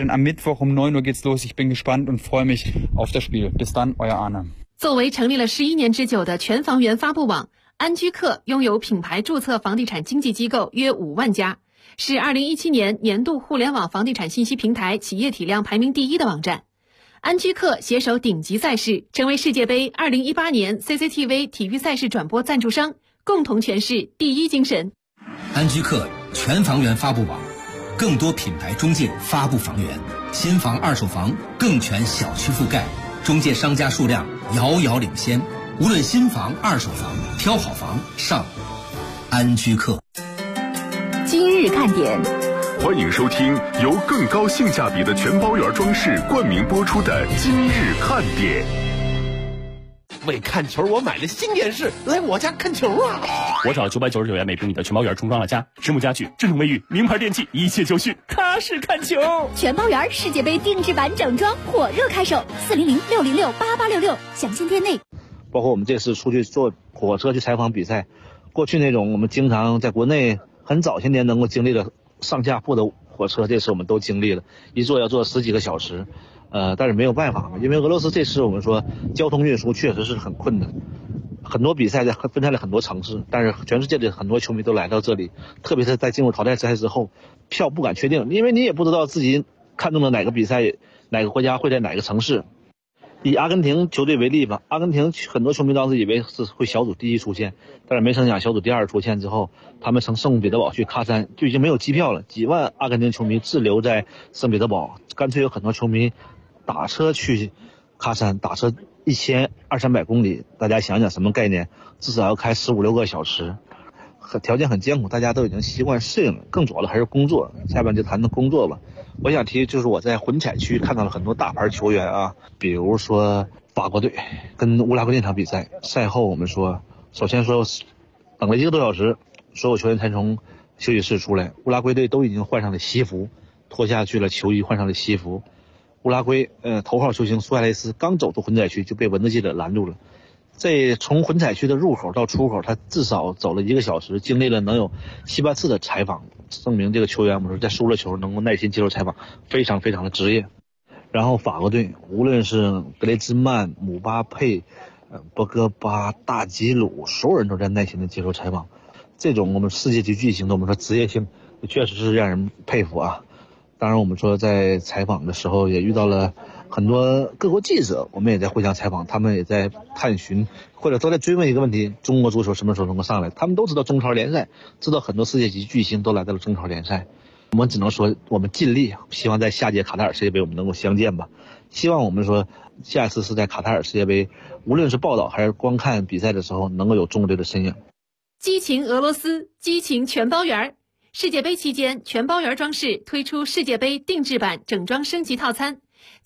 作为成立了11年之久的全房源发布网，安居客拥有品牌注册房地产经纪机构约5万家，是2017年年度互联网房地产信息平台企业体量排名第1的网站。安居客携手顶级赛事，成为世界杯2018年 CCTV 体育赛事转播赞助商，共同诠释第一精神。 安居客全房源发布网，更多品牌中介发布房源，新房二手房更全小区覆盖，中介商家数量遥遥领先。无论新房二手房，挑好房上安居客。 今日看点， 欢迎收听由更高性价比的全包圆装饰冠名播出的今日看点。 为看球，我买了新电视，来我家看球啊！ 我找999元每平米的全包圆重装了家，实木家具、智能卫浴、名牌电器，一切就绪，踏实看球。 全包圆世界杯定制版整装火热开售，400-606-8866，详情店内。 包括我们这次出去坐火车去采访比赛，过去那种我们经常在国内很早些年能够经历的上下铺的火车，这次我们都经历了，一坐要坐10几个小时。但是没有办法，因为俄罗斯这次我们说交通运输确实是很困难，很多比赛分在了很多城市，但是全世界的很多球迷都来到这里，特别是在进入淘汰赛之后，票不敢确定，因为你也不知道自己看中的哪个比赛哪个国家会在哪个城市。以阿根廷球队为例吧，阿根廷很多球迷当时以为是会小组第1出现，但是没成想小组第2出现之后，他们从圣彼得堡去喀山就已经没有机票了，几万阿根廷球迷滞留在圣彼得堡，干脆有很多球迷打车去喀山，打车1200-300公里，大家想想什么概念？至少要开15-16个小时，条件很艰苦，大家都已经习惯适应了。更主要的还是工作，下边就谈谈工作吧。我想提就是我在混采区看到了很多大牌球员啊，比如说法国队跟乌拉圭那场比赛，赛后我们说，首先说等了1个多小时，所有球员才从休息室出来，乌拉圭队都已经换上了西服，脱下去了球衣，换上了西服。乌拉圭头号球星苏亚雷斯刚走出混采区就被文字记者拦住了，从混采区的入口到出口，他至少走了1个小时，经历了能有7-8次的采访，证明这个球员我们说在输了球能够耐心接受采访，非常非常的职业。然后法国队无论是格雷兹曼、姆巴佩、博格巴、大吉鲁，所有人都在耐心的接受采访，这种我们世界级巨星的我们说职业性确实是让人佩服啊。当然我们说在采访的时候也遇到了很多各国记者，我们也在互相采访，他们也在探寻或者都在追问一个问题，中国足球什么时候能够上来。他们都知道中超联赛，知道很多世界级巨星都来到了中超联赛，我们只能说我们尽力，希望在下届卡塔尔世界杯我们能够相见吧。希望我们说下一次是在卡塔尔世界杯，无论是报道还是观看比赛的时候能够有中国队的身影。 激情俄罗斯，激情全包圆。世界杯期间，全包圆装饰推出世界杯定制版整装升级套餐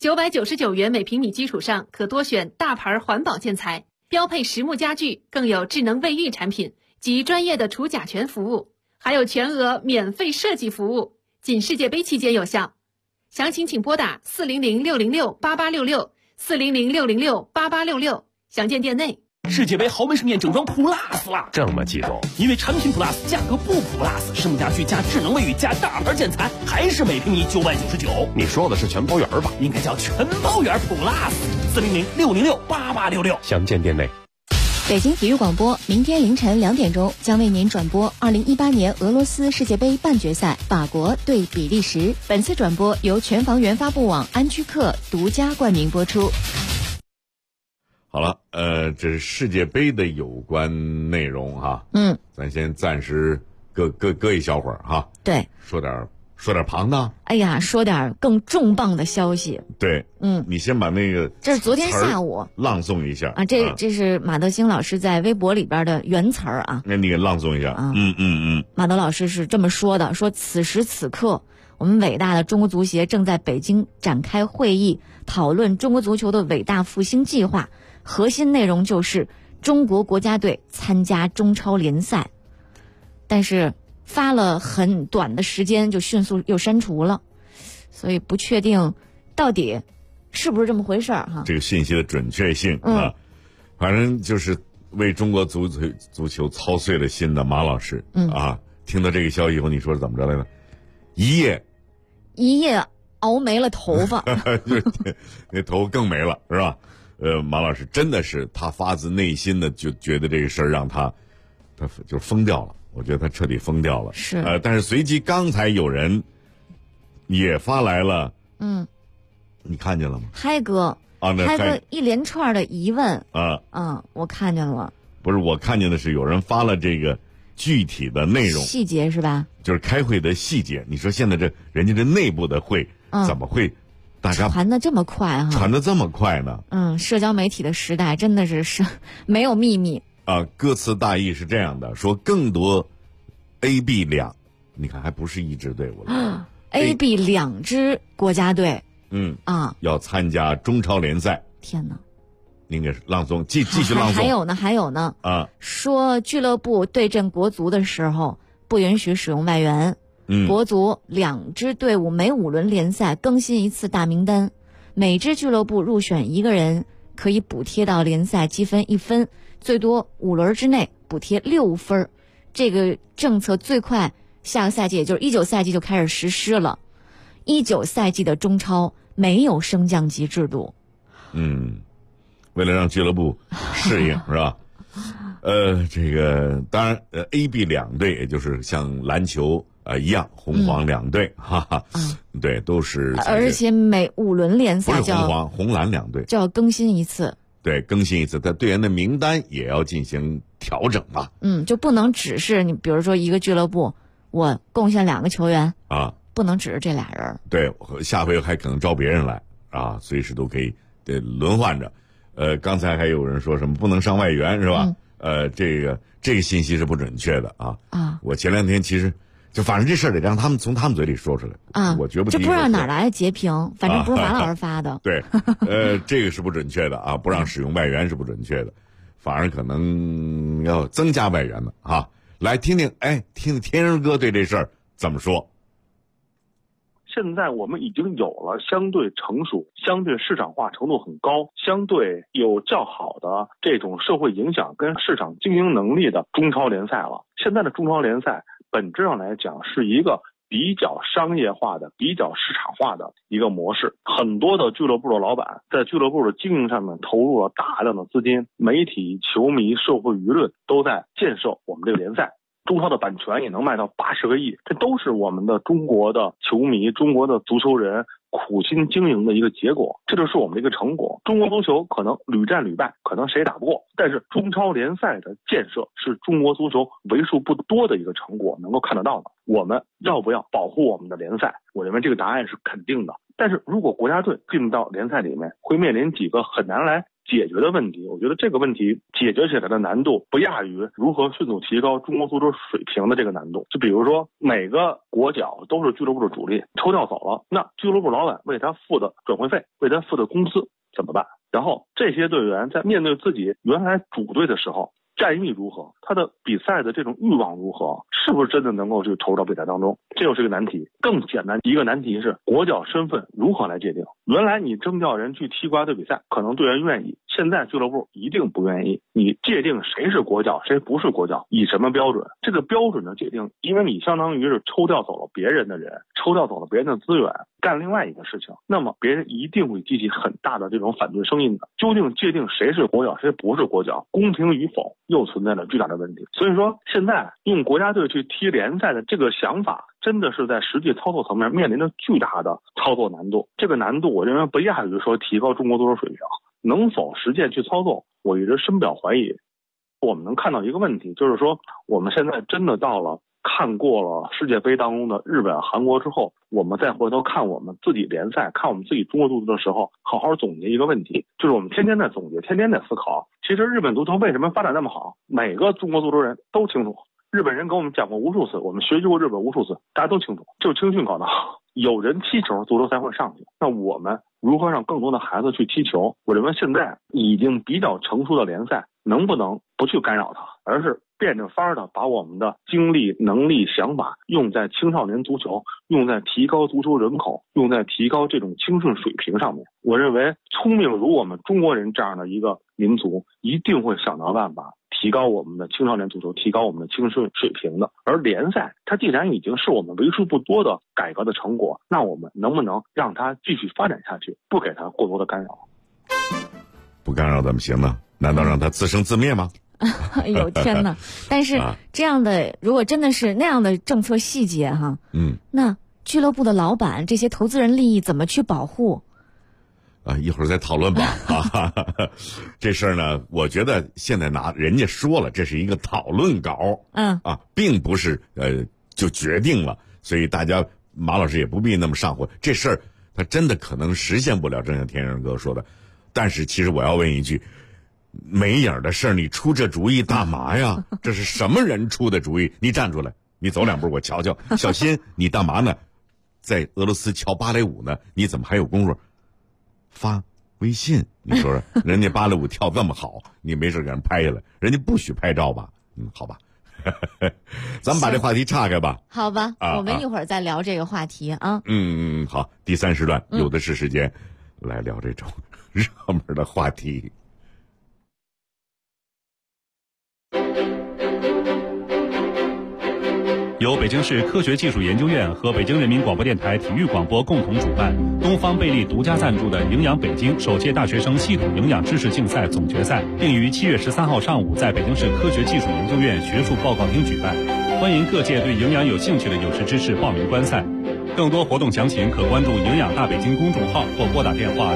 ，999元每平米基础上可多选大牌环保建材，标配实木家具，更有智能卫浴产品及专业的除甲醛服务，还有全额免费设计服务，仅世界杯期间有效。详情请拨打400-606-8866，400-606-8866，详见店内。 世界杯豪门盛宴整装 Plus 啦！ 这么激动？ 因为产品 Plus 价格不 Plus， 升家具加智能卫浴加大牌建材，还是每平米999。 你说的是全包圆吧？ 应该叫全包圆 Plus。400-606-8866， 详见店内。 北京体育广播明天凌晨2点钟将为您转播2018年俄罗斯世界杯半决赛法国对比利时。本次转播由全房源发布网安居客独家冠名播出。 好了，这是世界杯的有关内容哈。咱先暂时搁一小会儿哈。 对， 说点旁的。 哎呀，说点更重磅的消息。 对，你先把那个这是昨天下午朗诵一下啊，这是马德兴老师在微博里边的原词儿啊。 那你给朗诵一下啊。 马德老师是这么说的：说此时此刻，我们伟大的中国足协正在北京展开会议，讨论中国足球的伟大复兴计划。核心内容就是中国国家队参加中超联赛，但是发了很短的时间就迅速又删除了，所以不确定到底是不是这么回事哈。 这个信息的准确性啊，反正就是为中国足球操碎了心的马老师啊，听到这个消息以后，你说是怎么着来着？一夜熬没了头发，就是那头更没了，是吧？马老师真的是他发自内心的就觉得这个事儿让他就疯掉了，我觉得他彻底疯掉了。 是但是随即刚才有人也发来了，你看见了吗？ 嗨哥一连串的疑问我看见了。 不是，我看见的是有人发了这个具体的内容细节是吧？ 就是开会的细节。你说现在人家这内部的会怎么会？大家传得这么快哈？ 传得这么快呢？ 社交媒体的时代真的是没有秘密啊。歌词大意是这样的：说更多 A、B 两，你看还不是一支队伍了 ，A、B 两支国家队， 要参加中超联赛。 天哪！ 您给朗诵，继续朗诵。 还有呢说俱乐部对阵国足的时候不允许使用外援。国足2支队伍每5轮联赛更新一次大名单，每支俱乐部入选1个人可以补贴到联赛积分1分，最多5轮之内补贴6分。这个政策最快下个赛季，也就是19赛季就开始实施了。19赛季的中超没有升降级制度。 为了让俱乐部适应是吧？这个当然A、B 两队，也就是像篮球一样，红黄两队，对，都是。 而且每5轮联赛不是红黄红蓝两队就要更新一次。 对，更新一次，但队员的名单也要进行调整嘛。 就不能只是你，比如说一个俱乐部，我贡献2个球员不能只是这俩人。 对，下回还可能招别人来随时都可以轮换着。刚才还有人说什么不能上外援是吧？这个信息是不准确的我前2天其实就反正这事儿得让从他们嘴里说出来我绝不这不知道哪来的截屏，反正不是马老师发的。 对，这个是不准确的不让使用外援是不准确的，反而可能要增加外援的来听听天人哥对这事儿怎么说。 现在我们已经有了相对成熟、相对市场化程度很高、相对有较好的这种社会影响跟市场经营能力的中超联赛了。现在的中超联赛本质上来讲是一个比较商业化的、比较市场化的一个模式。很多的俱乐部的老板在俱乐部的经营上面投入了大量的资金，媒体、球迷、社会舆论都在建设我们这个联赛。中超的版权也能卖到80个亿，这都是我们的中国的球迷、中国的足球人苦心经营的一个结果，这就是我们的一个成果。中国足球可能屡战屡败，可能谁也打不过，但是中超联赛的建设是中国足球为数不多的一个成果，能够看得到的。我们要不要保护我们的联赛？我认为这个答案是肯定的。但是如果国家队进到联赛里面，会面临几个很难来解决的问题。我觉得这个问题解决起来的难度不亚于如何迅速提高中国足球水平的这个难度。就比如说每个国脚都是俱乐部的主力，抽调走了，那俱乐部老板为他付的转会费、为他付的工资怎么办？然后这些队员在面对自己原来主队的时候，战役如何？他的比赛的这种欲望如何？是不是真的能够去投入到比赛当中？这就是一个难题。更简单一个难题是国脚身份如何来界定？原来你征调人去踢国家队比赛，可能队员愿意， 现在俱乐部一定不愿意你界定谁是国脚谁不是国脚，以什么标准？这个标准的界定，因为你相当于是抽调走了别人的人，抽调走了别人的资源，干另外一个事情，那么别人一定会激起很大的这种反对声音的。究竟界定谁是国脚谁不是国脚，公平与否，又存在着巨大的问题。所以说现在用国家队去踢联赛的这个想法，真的是在实际操作层面面临着巨大的操作难度。这个难度我认为不亚于说提高中国足球水平，能否实践去操作，我一直深表怀疑。我们能看到一个问题，就是说我们现在真的到了看过了世界杯当中的日本韩国之后，我们再回头看我们自己联赛，看我们自己中国足球的时候，好好总结一个问题，就是我们天天在总结，天天在思考，其实日本足球为什么发展那么好，每个中国足球人都清楚，日本人跟我们讲过无数次，我们学习过日本无数次，大家都清楚，就是青训搞得好，有人踢球足球才会上去。那我们如何让更多的孩子去踢球？我认为现在已经比较成熟的联赛能不能不去干扰它，而是变着法儿的把我们的精力能力想法用在青少年足球，用在提高足球人口，用在提高这种青训水平上面。我认为聪明如我们中国人这样的一个民族，一定会想到办法提高我们的青少年足球，提高我们的青训水平的。而联赛它既然已经是我们为数不多的改革的成果，那我们能不能让它继续发展下去，不给它过多的干扰？ 不干扰怎么行呢？难道让它自生自灭吗？ 哎呦天哪！但是这样的，如果真的是那样的政策细节哈，那俱乐部的老板这些投资人利益怎么去保护？ 一会儿再讨论吧。这事儿呢，我觉得现在人家说了，这是一个讨论稿，并不是就决定了，所以大家马老师也不必那么上火。这事儿他真的可能实现不了，正像天生哥说的。但是其实我要问一句，没影的事儿，你出这主意干嘛呀？这是什么人出的主意？你站出来，你走两步我瞧瞧。小新，你干嘛呢？在俄罗斯瞧芭蕾舞呢？你怎么还有功夫发微信？你说说，人家芭蕾舞跳这么好，你没事给人拍下来，人家不许拍照吧？好吧。咱们把这话题岔开吧。 好吧，我们一会儿再聊这个话题啊。 好，第3时段有的是时间来聊这种热门的话题。 由北京市科学技术研究院和北京人民广播电台体育广播共同主办，东方贝利独家赞助的营养北京首届大学生系统营养知识竞赛总决赛，并于7月13号上午在北京市科学技术研究院学术报告厅举办。欢迎各界对营养有兴趣的有识之士报名观赛。更多活动详情可关注营养大北京公众号或拨打电话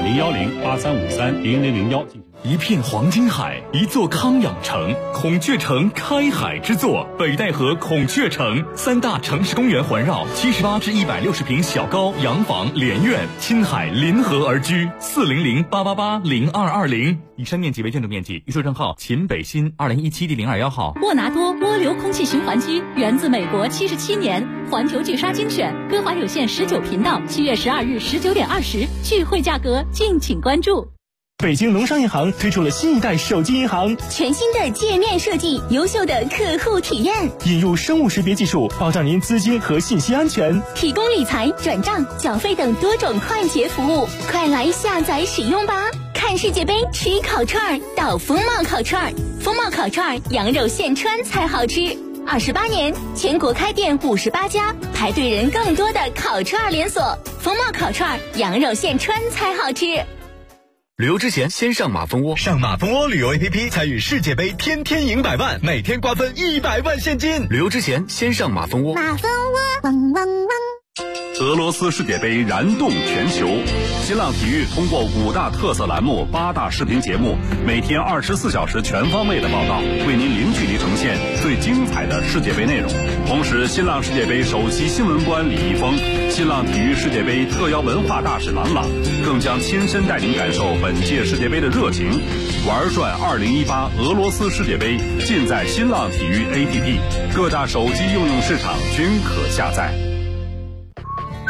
010-8353-0001进行。 一片黄金海，一座康养城，孔雀城开海之作，北戴河孔雀城，3大城市公园环绕，78至160平小高洋房连院，亲海临河而居。400-888-0220。以上面积为建筑面积。预售证号秦北新2017第021号。 沃拿多涡流空气循环机源自美国，77年环球巨鲨精选，歌华有线19频道，7月12日19点20，聚会价格敬请关注。 北京农商银行推出了新一代手机银行， 全新的界面设计，优秀的客户体验， 引入生物识别技术，保障您资金和信息安全， 提供理财、转账、缴费等多种快捷服务，快来下载使用吧！看世界杯，吃烤串到风貌烤串，风貌烤串羊肉现穿才好吃。28年，全国开店58家，排队人更多的烤串连锁，风貌烤串羊肉现穿才好吃。 旅游之前先上马蜂窝，上马蜂窝旅游 APP 参与世界杯，天天赢100万，每天瓜分100万现金。旅游之前先上马蜂窝。 马蜂窝，汪汪汪。 俄罗斯世界杯燃动全球，新浪体育通过5大特色栏目、8大视频节目，每天24小时全方位的报道，为您零距离呈现最精彩的世界杯内容。同时，新浪世界杯首席新闻官李易峰、新浪体育世界杯特邀文化大使郎朗，更将亲身带您感受本届世界杯的热情。玩转2018俄罗斯世界杯，尽在新浪体育 APP，各大手机应用市场均可下载。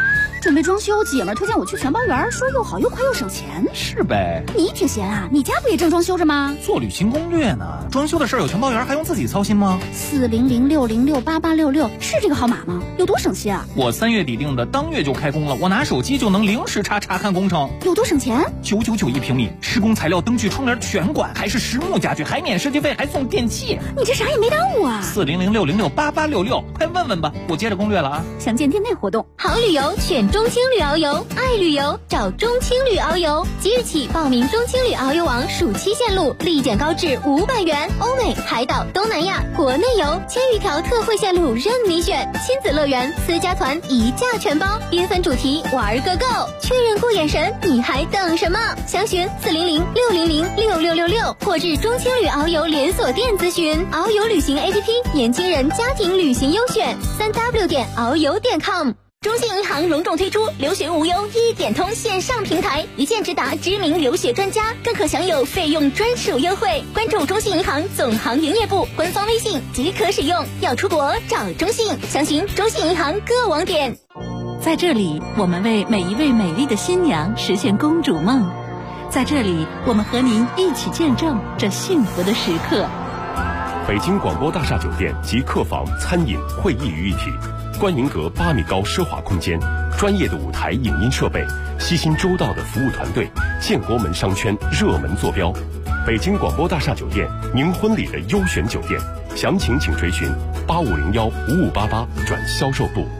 准备装修，姐们儿推荐我去全包园，说又好又快又省钱。 是呗。 你挺闲啊，你家不也正装修着吗？ 做旅行攻略呢。装修的事儿有全包园还用自己操心吗 ？40060688866是这个号码吗？有多省心啊？ 我3月底订的，当月就开工了，我拿手机就能零时查看工程。 有多省钱 ？999一平米，施工材料、灯具、窗帘全管，还是实木家具，还免设计费，还送电器。 你这啥也没耽误啊 ！40060688866，快问问吧，我接着攻略了啊！ 详见店内活动。 好旅游选中青旅遨游，爱旅游找中青旅遨游。即日起报名中青旅遨游网暑期线路，立减高至500元，欧美、海岛、东南亚、国内游1000余条特惠线路任你选，亲子乐园、私家团一价全包，缤纷主题玩个够。确认过眼神，你还等什么？详询40060006666或至中青旅遨游连锁店咨询。遨游旅行 APP 年轻人家庭旅行优选，3w.遨游.com。中信银行隆重推出留学无忧一点通线上平台，一键直达知名留学专家，更可享有费用专属优惠。关注中信银行总行营业部官方微信即可使用。要出国找中信，详询中信银行各网点。 在这里，我们为每一位美丽的新娘实现公主梦。在这里，我们和您一起见证这幸福的时刻。 北京广播大厦酒店集客房、餐饮、会议于一体，观云阁8米高奢华空间，专业的舞台影音设备，悉心周到的服务团队，建国门商圈热门坐标。北京广播大厦酒店，您婚礼的优选酒店，详情请垂询8501-5588转销售部。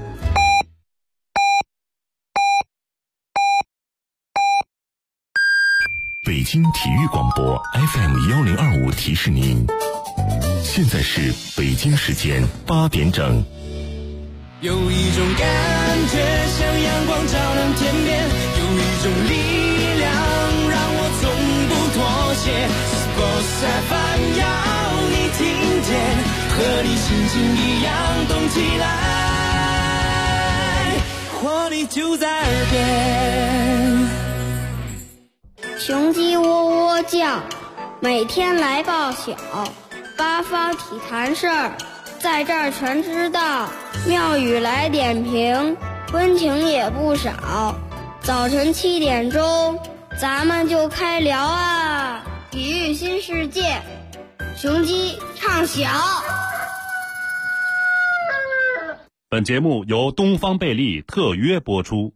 北京体育广播 FM1025提示您，现在是北京时间8点整。 有一种感觉像阳光照亮天边，有一种力量让我从不妥协。Sports FM 要你听见，和你心情一样动起来，活力就在耳边。 雄鸡喔喔叫，每天来报晓，八方体坛事儿在这儿全知道，妙语来点评，温情也不少。早晨7点钟，咱们就开聊啊！体育新世界，雄鸡唱响。 本节目由东方贝利特约播出。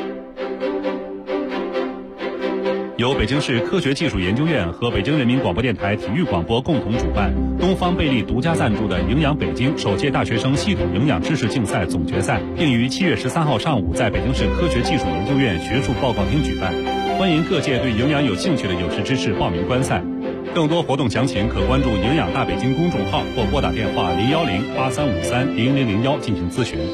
由北京市科学技术研究院和北京人民广播电台体育广播共同主办，东方贝利独家赞助的营养北京首届大学生系统营养知识竞赛总决赛，并于7月13号上午在北京市科学技术研究院学术报告厅举办。欢迎各界对营养有兴趣的有识之士报名观赛。更多活动详情可关注营养大北京公众号或拨打电话010-8353-0001进行咨询。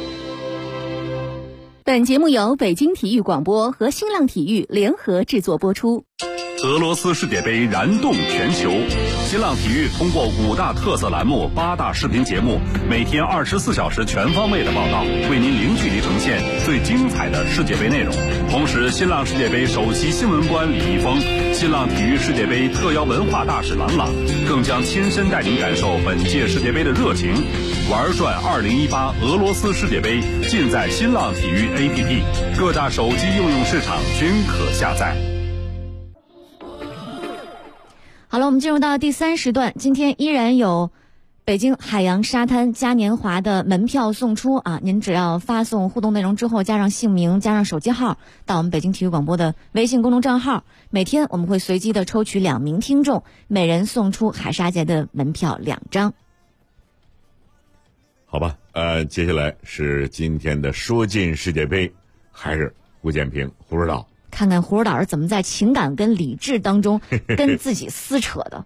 本节目由北京体育广播和新浪体育联合制作播出。 俄罗斯世界杯燃动全球，新浪体育通过5大特色栏目、8大视频节目，每天24小时全方位的报道，为您零距离呈现最精彩的世界杯内容。同时，新浪世界杯首席新闻官李易峰、新浪体育世界杯特邀文化大使郎朗，更将亲身带您感受本届世界杯的热情。玩转2018俄罗斯世界杯，尽在新浪体育 APP， 各大手机应用市场均可下载。 好了，我们进入到第3时段，今天依然有北京海洋沙滩嘉年华的门票送出啊！您只要发送互动内容之后，加上姓名，加上手机号，到我们北京体育广播的微信公众账号，每天我们会随机的抽取2名听众，每人送出海沙节的门票2张。 好吧，接下来是今天的说进世界杯，还是胡建平胡指导。 看看胡指导是怎么在情感跟理智当中跟自己撕扯的。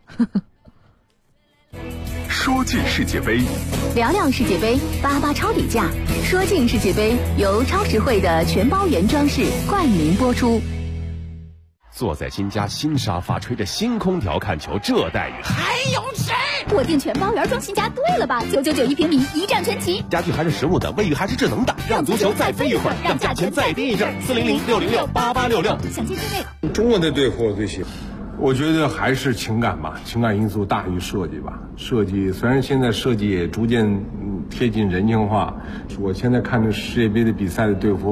说进世界杯， 聊聊世界杯，88超底价。说进世界杯由超实惠的全包原装饰冠名播出。 坐在新家新沙发，吹着新空调看球，这待遇还有谁？ 我订全包园装新家，对了吧？999一平米，一站全齐。 家具还是实木的，卫浴还是智能的，让足球再飞一会儿，让价钱再低一阵。400-606-8866， 详见店内。 中文的队服我最喜欢。我觉得还是情感吧，情感因素大于设计吧。设计虽然现在设计也逐渐贴近人性化，我现在看着世界杯的比赛的队服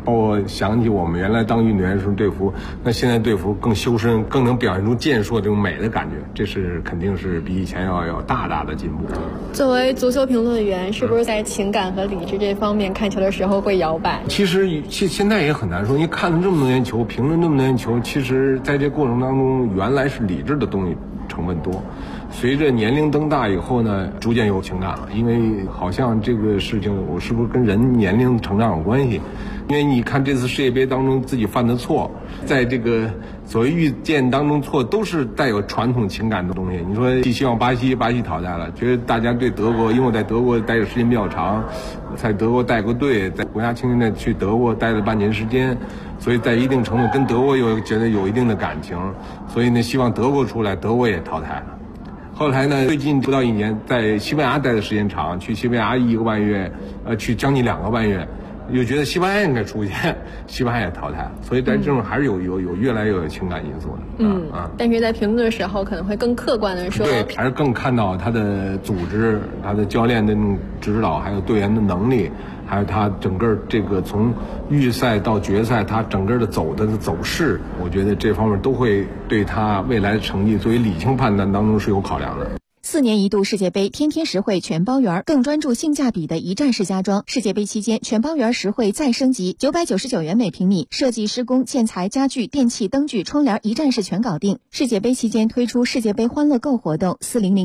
包括想起我们原来当运动员时候队服，那现在队服更修身，更能表现出健硕这种美的感觉，这是肯定是比以前要大大的进步。 作为足球评论员，是不是在情感和理智这方面看球的时候会摇摆？ 其实现在也很难说，你看了这么多年球，评论这么多年球，其实在这过程当中，原来是理智的东西成分多。随着年龄增大以后呢，逐渐有情感了，因为好像这个事情我是不是跟人年龄成长有关系？因为你看这次世界杯当中自己犯的错，在这个所谓遇见当中错都是带有传统情感的东西。你说寄希望巴西淘汰了，觉得大家对德国，因为我在德国待的时间比较长，在德国带过队，在国家青年队去德国待了半年时间，所以在一定程度跟德国觉得有一定的感情，所以呢希望德国出来，德国也淘汰了。后来呢，最近不到1年，在西班牙待的时间长，去西班牙1个半月，去将近2个半月，又觉得西班牙应该出现，西班牙也淘汰了，所以在这种还是有越来越有情感因素的。 但是在评论的时候可能会更客观的说， 对，还是更看到他的组织、他的教练的那种指导，还有队员的能力，还有他整个这个从预赛到决赛，他整个的走势，我觉得这方面都会对他未来的成绩作为理性判断当中是有考量的。 4年一度世界杯天天实惠全包圆，更专注性价比的一站式家装。世界杯期间全包圆实惠再升级，999元每平米，设计、施工、建材、家具、电器、灯具、窗帘一站式全搞定。世界杯期间推出世界杯欢乐购活动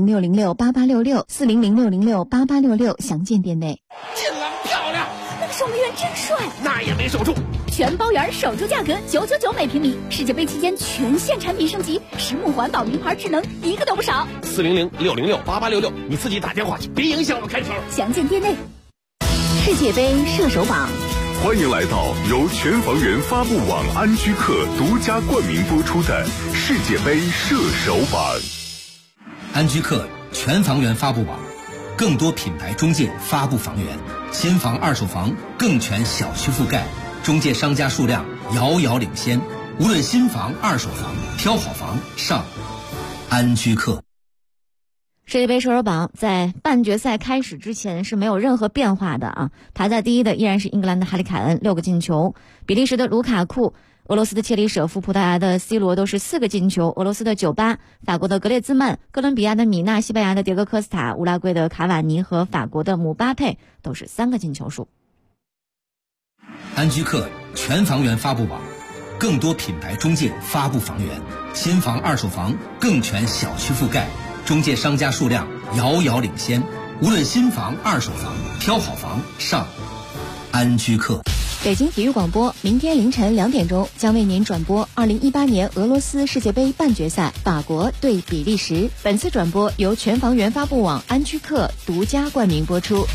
，400-606-8866，400-606-8866，详见店内。 进了，漂亮！ 那个守门员真帅， 那也没守住。 全包圆守住价格999每平米，世界杯期间全线产品升级，实木环保名牌智能一个都不少。 400-606-8866，你自己打电话去，别影响我看球。 详见店内。世界杯射手榜， 欢迎来到由全房源发布网安居客独家冠名播出的世界杯射手榜。 安居客全房源发布网，更多品牌中介发布房源，新房二手房更全小区覆盖，中介商家数量遥遥领先，无论新房二手房，挑好房上安居客。 世界杯射手榜在半决赛开始之前是没有任何变化的啊，排在第一的依然是英格兰的哈里凯恩6个进球，比利时的卢卡库，俄罗斯的切里舍夫，葡萄牙的 C 罗都是4个进球，俄罗斯的98，法国的格列兹曼，哥伦比亚的米纳，西班牙的迭戈科斯塔，乌拉圭的卡瓦尼和法国的姆巴佩都是3个进球数。 安居客全房源发布网，更多品牌中介发布房源，新房二手房更全小区覆盖，中介商家数量遥遥领先，无论新房二手房，挑好房上安居客。 北京体育广播明天凌晨2点钟将为您转播2018年俄罗斯世界杯半决赛法国对比利时，本次转播由全房源发布网安居客独家冠名播出。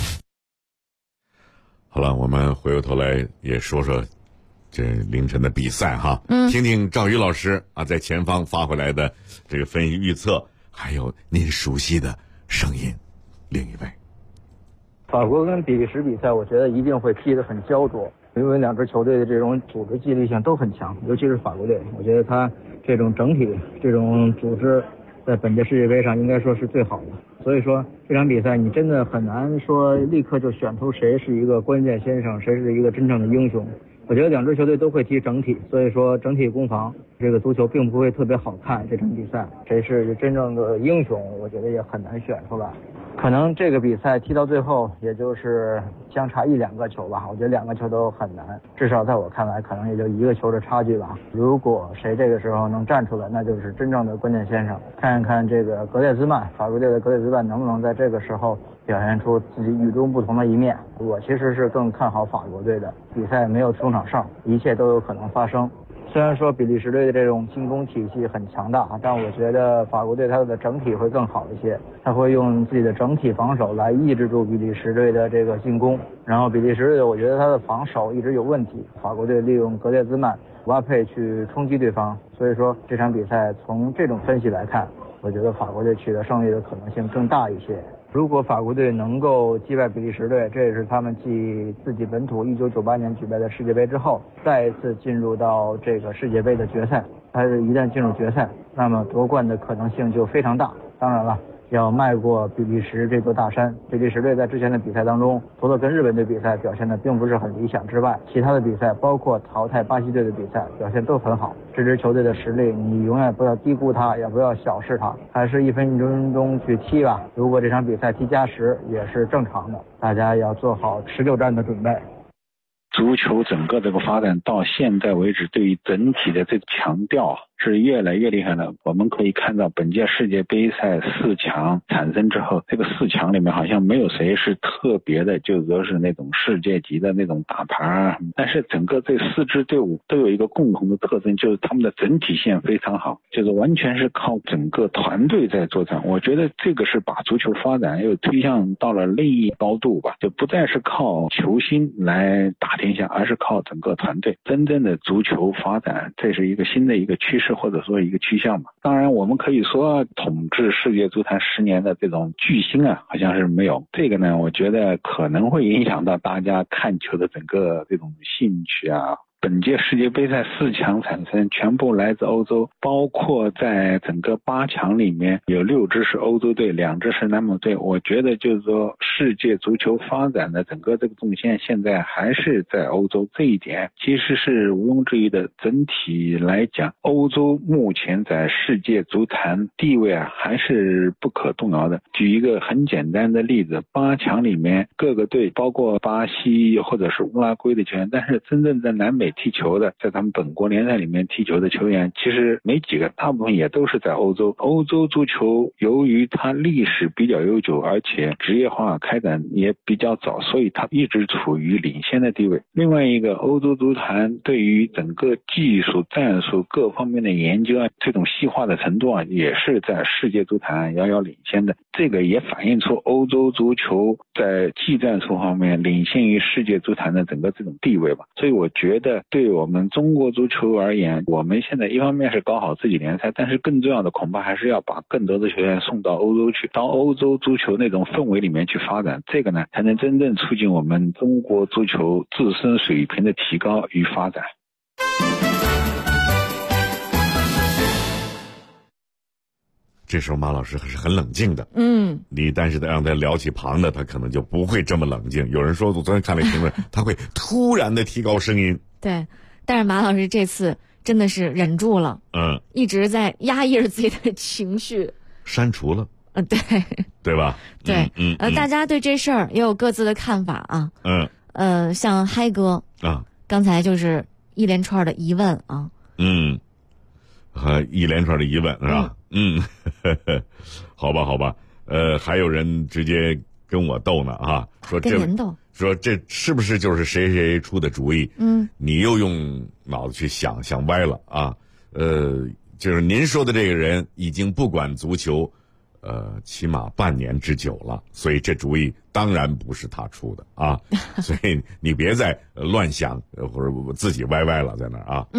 好了，我们回过头来也说说这凌晨的比赛哈，听听赵宇老师啊在前方发回来的这个分析预测，还有您熟悉的声音。另一位， 法国跟比利时比赛，我觉得一定会踢得很焦灼，因为两支球队的这种组织纪律性都很强，尤其是法国队，我觉得他这种整体这种组织在本届世界杯上应该说是最好的。所以说这场比赛你真的很难说立刻就选出谁是一个关键先生，谁是一个真正的英雄。我觉得两支球队都会踢整体，所以说整体攻防这个足球并不会特别好看。这场比赛谁是真正的英雄，我觉得也很难选出来。可能这个比赛踢到最后也就是相差1-2个球吧，我觉得2个球都很难，至少在我看来可能也就1个球的差距吧。如果谁这个时候能站出来，那就是真正的关键先生。看一看这个格列兹曼，法国队的格列兹曼能不能在这个时候表现出自己与众不同的一面。我其实是更看好法国队的，比赛没有中场胜，一切都有可能发生。虽然说比利时队的这种进攻体系很强大，但我觉得法国队它的整体会更好一些，他会用自己的整体防守来抑制住比利时队的这个进攻。然后比利时队我觉得他的防守一直有问题，法国队利用格列兹曼、姆巴佩去冲击对方，所以说这场比赛从这种分析来看，我觉得法国队取得胜利的可能性更大一些。如果法国队能够击败比利时队，这也是他们继自己本土1998年举办的世界杯之后，再一次进入到这个世界杯的决赛。但是一旦进入决赛，那么夺冠的可能性就非常大。当然了， 要迈过比利时这座大山。比利时队在之前的比赛当中，除了跟日本队比赛表现的并不是很理想之外，其他的比赛包括淘汰巴西队的比赛表现都很好。这支球队的实力你永远不要低估它，也不要小视它，还是1分钟去踢吧。如果这场比赛踢加时也是正常的，大家要做好持久战的准备。 足球整个这个发展到现在为止，对于整体的这个强调是越来越厉害了。我们可以看到本届世界杯赛4强产生之后，这个4强里面好像没有谁是特别的，就是说是那种世界级的那种大牌啊。但是整个这4支队伍都有一个共同的特征，就是他们的整体性非常好，就是完全是靠整个团队在作战。我觉得这个是把足球发展又推向到了另一高度吧，就不再是靠球星来打天下，而是靠整个团队。真正的足球发展，这是一个新的一个趋势，或者说一个趋向吧。当然我们可以说统治世界足坛10年的这种巨星啊，好像是没有。这个呢，我觉得可能会影响到大家看球的整个这种兴趣啊。本届世界杯赛4强产生全部来自欧洲，包括在整个8强里面有6支是欧洲队，2支是南美队。我觉得就是说世界足球发展的整个这个动线现在还是在欧洲，这一点其实是毋庸置疑的。整体来讲，欧洲目前在世界足坛地位啊还是不可动摇的。举一个很简单的例子，8强里面各个队包括巴西或者是乌拉圭的球员，但是真正在南美踢球的，在他们本国联赛里面踢球的球员其实没几个，大部分也都是在欧洲。欧洲足球由于它历史比较悠久，而且职业化开展也比较早，所以它一直处于领先的地位。另外一个，欧洲足坛对于整个技术战术各方面的研究啊，这种细化的程度啊，也是在世界足坛遥遥领先的。这个也反映出欧洲足球在技战术方面领先于世界足坛的整个这种地位吧。所以我觉得对我们中国足球而言，我们现在一方面是搞好自己联赛，但是更重要的恐怕还是要把更多的球员送到欧洲去，到欧洲足球那种氛围里面去发展，这个呢才能真正促进我们中国足球自身水平的提高与发展。 这时候马老师还是很冷静的，但是让他聊起旁的，他可能就不会这么冷静。有人说，我昨天看了评论，他会突然的提高声音。 对，但是马老师这次真的是忍住了，一直在压抑着自己的情绪， 删除了，对吧？ 对，大家对这事儿也有各自的看法啊，像嗨哥啊，刚才就是一连串的疑问啊， 一连串的疑问是吧？好吧，还有人直接跟我斗呢啊，说这是不是就是谁谁出的主意？你又用脑子去想歪了啊？就是您说的这个人已经不管足球，起码半年之久了，所以这主意当然不是他出的啊，所以你别再乱想或者自己歪了在那儿啊。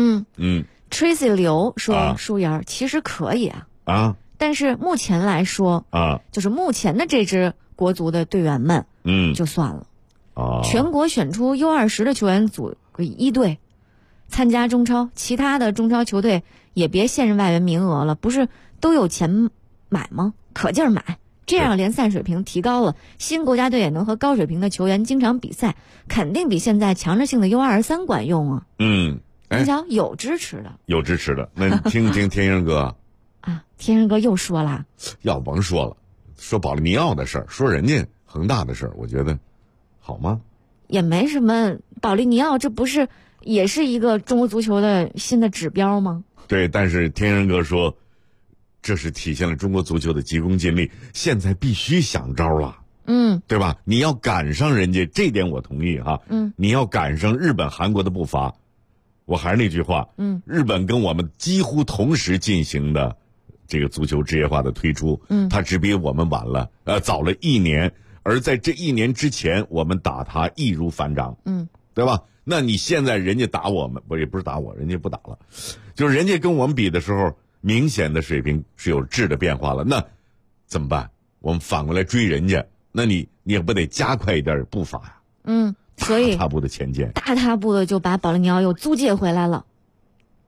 Tracy 刘说，舒言其实可以啊，但是目前来说就是目前的这支国足的队员们，就算了。全国选出U20的球员组1队参加中超，其他的中超球队也别限制外援名额了，不是都有钱买吗？可劲儿买，这样联赛水平提高了，新国家队也能和高水平的球员经常比赛，肯定比现在强制性的U23管用啊。你瞧，有支持的。 那你听听天生哥啊，天生哥又说了， 要甭说了，说保利尼奥的事儿，说人家恒大的事儿，我觉得好吗？ 也没什么，保利尼奥这不是也是一个中国足球的新的指标吗？ 对，但是天生哥说，这是体现了中国足球的急功近利，现在必须想招了。对吧？你要赶上人家，这点我同意哈。你要赶上日本、韩国的步伐。我还是那句话，日本跟我们几乎同时进行的这个足球职业化的推出，它只比我们晚了，早了1年，而在这1年之前，我们打他易如反掌，对吧？那你现在人家打我们，也不是打我，人家不打了，就是人家跟我们比的时候，明显的水平是有质的变化了，那怎么办？我们反过来追人家，那你也不得加快一点步伐呀？ 所以大踏步的前进， 大踏步的就把保利尼奥又租借回来了。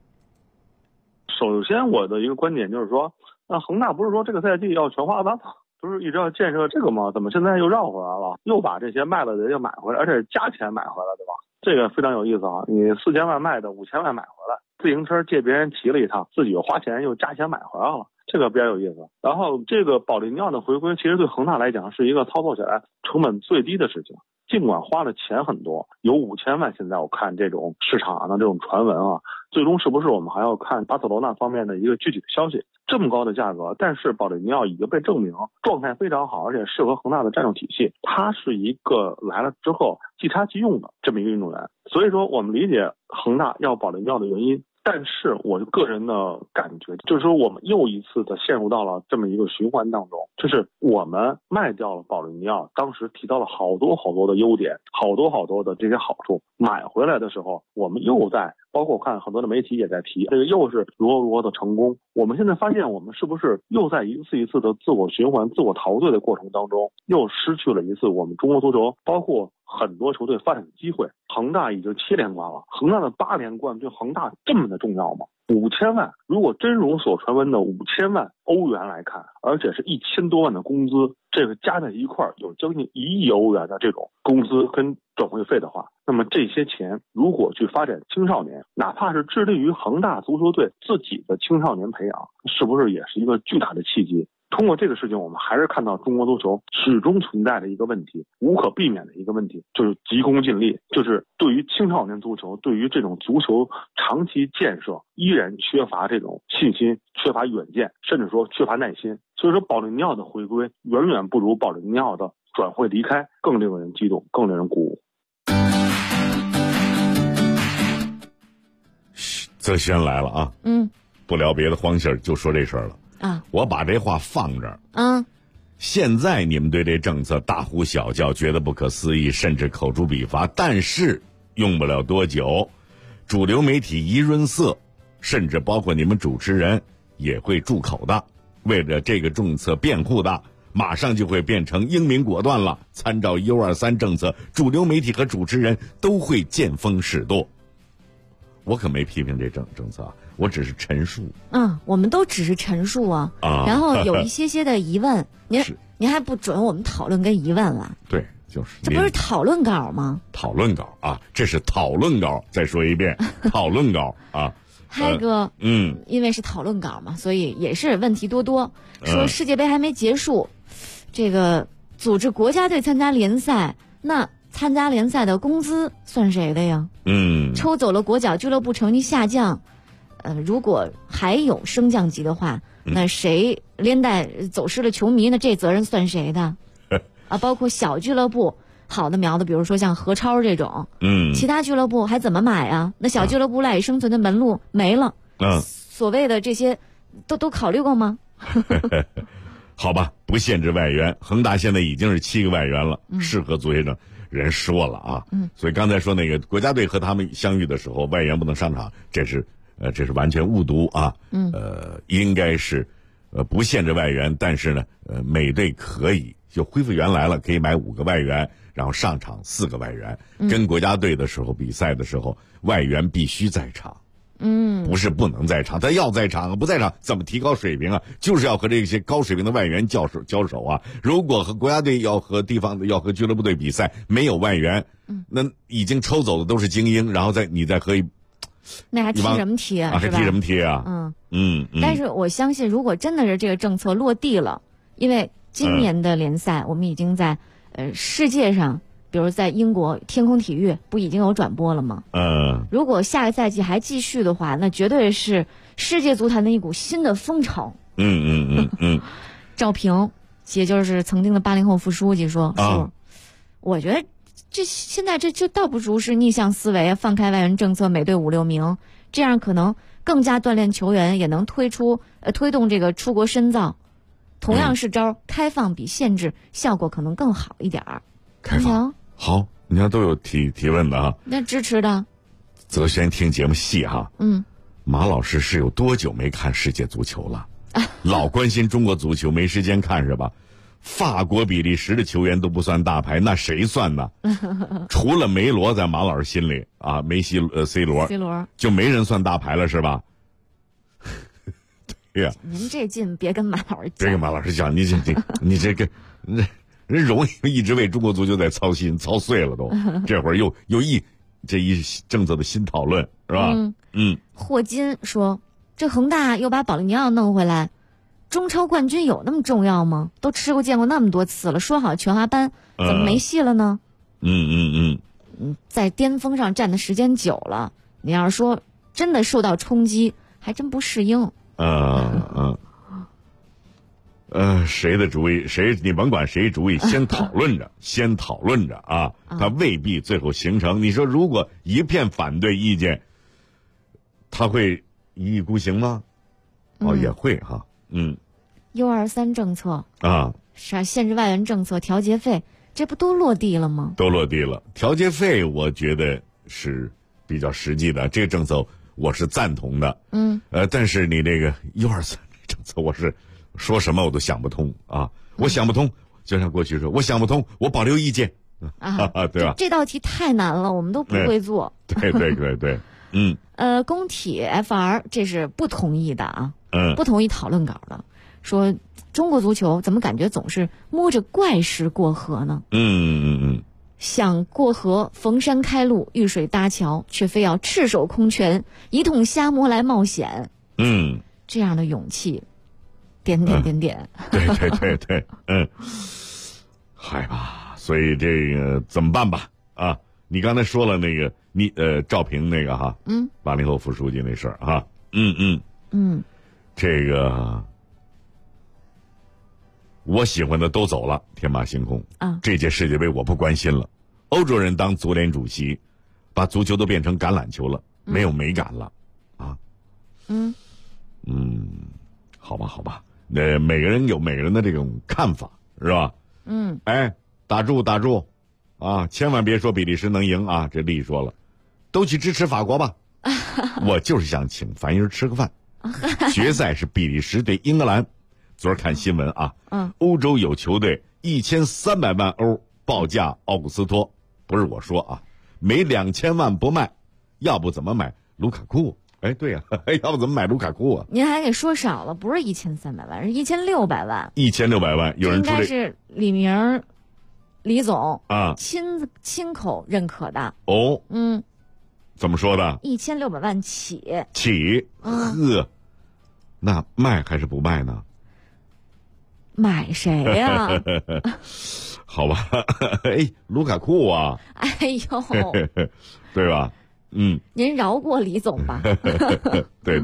首先，我的一个观点就是说，那恒大不是说这个赛季要全华班吗？ 不是一直要建设这个吗？怎么现在又绕回来了？又把这些卖了的又买回来，而且是加钱买回来，对吧？这个非常有意思啊！你4000万卖的5000万买回来，自行车借别人骑了一趟，自己又花钱又加钱买回来了，这个比较有意思。然后这个保利尼奥的回归，其实对恒大来讲是一个操作起来成本最低的事情。尽管花的钱很多，有5000万，现在我看这种市场上的这种传闻啊，最终是不是我们还要看巴塞罗那方面的一个具体的消息。这么高的价格，但是保利尼奥已经被证明状态非常好，而且适合恒大的战术体系。他是一个来了之后即插即用的这么一个运动员，所以说我们理解恒大要保利尼奥的原因。但是我个人的感觉就是说，我们又一次的陷入到了这么一个循环当中，就是我们卖掉了保利尼奥，当时提到了好多好多的优点，好多的这些好处，买回来的时候我们又在，包括我看很多的媒体也在提，这个又是如何的成功。我们现在发现，我们是不是又在一次一次的自我循环、自我陶醉的过程当中，又失去了一次我们中国足球包括很多球队发展的机会。恒大已经7连冠了，恒大的8连冠对恒大这么的重要吗？5000万，如果真如所传闻的5000万欧元来看，而且是1000多万的工资，这个加在一块有将近1亿欧元的这种工资跟转会费的话，那么这些钱如果去发展青少年，哪怕是致力于恒大足球队自己的青少年培养，是不是也是一个巨大的契机？通过这个事情，我们还是看到中国足球始终存在的一个问题，无可避免的一个问题，就是急功近利，就是对于青少年足球，对于这种足球长期建设依然缺乏这种信心，缺乏远见，甚至说缺乏耐心。所以说保利尼奥的回归远远不如保利尼奥的转会离开更令人激动，更令人鼓舞。 泽轩来了啊，不聊别的荒信儿，就说这事儿了啊。我把这话放这儿，现在你们对这政策大呼小叫，觉得不可思议，甚至口诛笔伐，但是用不了多久，主流媒体一润色，甚至包括你们主持人也会住口的，为了这个政策辩护的，马上就会变成英明果断了。参照123政策，主流媒体和主持人都会见风使舵。我可没批评这政策，我只是陈述。 我们都只是陈述啊。然后有一些的疑问，您还不准我们讨论跟疑问了？ 对，就是这不是讨论稿吗？ 讨论稿啊，这是讨论稿。再说一遍，讨论稿啊。 嗨哥，因为是讨论稿嘛，所以也是问题多多。说世界杯还没结束，这个组织国家队参加联赛，那参加联赛的工资算谁的呀？抽走了国脚俱乐部成绩下降，如果还有升降级的话，那谁连带走失了球迷，那这责任算谁的？包括小俱乐部好的苗的，比如说像何超这种，其他俱乐部还怎么买啊？那小俱乐部赖以生存的门路没了，所谓的这些都考虑过吗？ 好吧，不限制外援，恒大现在已经是7个外援了，适合足协整。人说了啊，所以刚才说那个国家队和他们相遇的时候，外援不能上场，这是完全误读啊。应该是不限制外援，但是呢，每队可以就恢复原来了，可以买5个外援，然后上场4个外援。跟国家队的时候比赛的时候，外援必须在场。不是不能在场，他要在场，不在场怎么提高水平啊？就是要和这些高水平的外援交手啊！如果和国家队要和俱乐部队比赛，没有外援，那已经抽走的都是精英，然后你再和那还踢什么踢啊？ 还踢什么踢啊？ 但是我相信，如果真的是这个政策落地了，因为今年的联赛我们已经在世界上。比如在英国天空体育不已经有转播了吗？如果下个赛季还继续的话，那绝对是世界足坛的一股新的风潮。赵平，也就是曾经的80后副书记说，我觉得现在这就倒不如是逆向思维，放开外援政策，每队5、6名，这样可能更加锻炼球员，也能推动这个出国深造。同样是招，开放比限制效果可能更好一点儿。 开放好，你看都有提问的啊。 那支持的。 泽轩听节目细哈。马老师是有多久没看世界足球了？老关心中国足球，没时间看是吧？法国、比利时的球员都不算大牌，那谁算呢？除了梅罗，在马老师心里啊，梅西、C 罗就没人算大牌了是吧？ 呀， 您这劲别跟马老师讲， 别跟马老师讲，你这个人容易一直为中国足球在操心，操碎了都。这会儿又这一政策的新讨论是吧？ 霍金说，这恒大又把保利尼奥弄回来，中超冠军有那么重要吗？都吃过见过那么多次了，说好全华班，怎么没戏了呢？在巅峰上站的时间久了，你要是说真的受到冲击，还真不适应。 谁的主意？你甭管谁主意，先讨论着啊，他未必最后形成。你说如果一片反对意见，他会一意孤行吗？也会哈。 U23政策啊， 限制外援政策、调节费，这不都落地了吗？ 都落地了。调节费我觉得是比较实际的，这个政策我是赞同的。但是你这个 U23 政策，我是说什么我都想不通啊！我想不通，就像过去说，我想不通，我保留意见对吧？ 这道题太难了，我们都不会做。 对。 工体 FR 这是不同意的啊，不同意讨论稿的，说中国足球怎么感觉总是摸着怪石过河呢？想过河逢山开路，遇水搭桥，却非要赤手空拳一通瞎摸来冒险。这样的勇气。点。 对，害怕，所以这个怎么办吧？啊，你刚才说了那个赵平那个哈，80后副书记那事儿哈，这个我喜欢的都走了，天马行空啊，这届世界杯我不关心了，欧洲人当足联主席，把足球都变成橄榄球了，没有美感了，啊，好吧。每个人有每个人的这种看法，是吧？打住，啊，千万别说比利时能赢啊！这丽说了，都去支持法国吧。我就是想请樊英吃个饭。决赛是比利时对英格兰。昨儿看新闻啊，欧洲有球队1300万欧报价奥古斯托，不是我说啊，没2000万不卖，要不怎么买卢卡库？对呀，要不怎么买卢卡库啊？ 您还给说少了，不是1300万，是1600万。 1600万，有人出应该是李明、李总啊亲口认可的。 怎么说的 ？1600万起。 那卖还是不卖呢？ 买谁呀？ 好吧，卢卡库啊！对吧？ 您饶过李总吧。 对，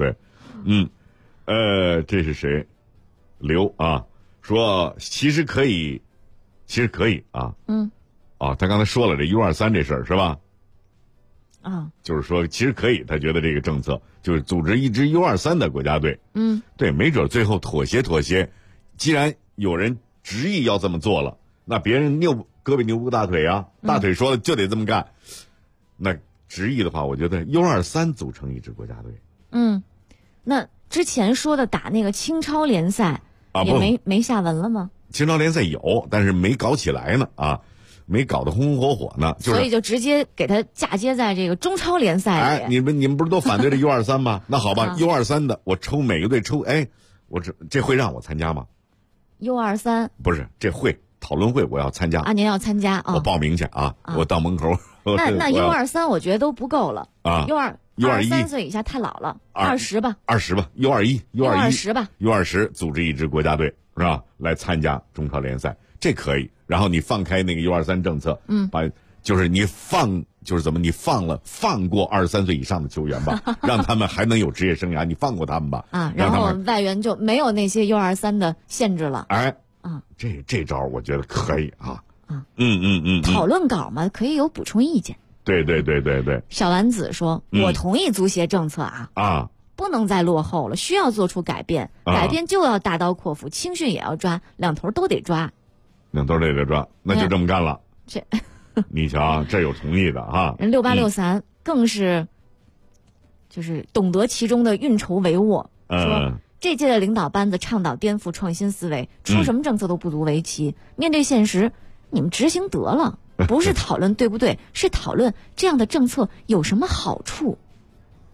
这是谁？刘啊，说其实可以啊。他刚才说了这U23这事儿是吧？就是说其实可以，他觉得这个政策就是组织一支 U23的国家队。对，没准最后妥协。既然有人执意要这么做了，那别人胳膊扭不过大腿啊，大腿说了就得这么干。那执意的话，我觉得 U23组成一支国家队。 那之前说的打那个青超联赛也没下文了吗？ 青超联赛有，但是没搞起来呢啊，没搞得红红火火呢， 所以就直接给他嫁接在这个中超联赛里。你们不是都反对这 U23 吗？那好吧，U23 的我抽每个队抽，我这会让我参加吗 ？U23 不是这讨论会我要参加啊，您要参加啊？ 我报名去啊，我到门口。 那 U23 我觉得都不够了啊。 U23岁以下太老了，20吧。U21 吧。 U20 组织一支国家队是吧？来参加中超联赛，这可以。然后你放开那个 U23 政策，就是你放过23岁以上的球员吧，让他们还能有职业生涯，你放过他们吧。 然后外援就没有那些 U23 的限制了。 这招我觉得可以啊。 讨论稿嘛，可以有补充意见。 对。 小丸子说：“我同意足协政策啊，不能再落后了，需要做出改变。改变就要大刀阔斧，青训也要抓，两头都得抓。 那就这么干了。你瞧，这有同意的哈。 人6863更是，就是懂得其中的运筹帷幄。说这届的领导班子倡导颠覆创新思维，出什么政策都不足为奇。面对现实，你们执行得了。”不是讨论对不对，是讨论这样的政策有什么好处。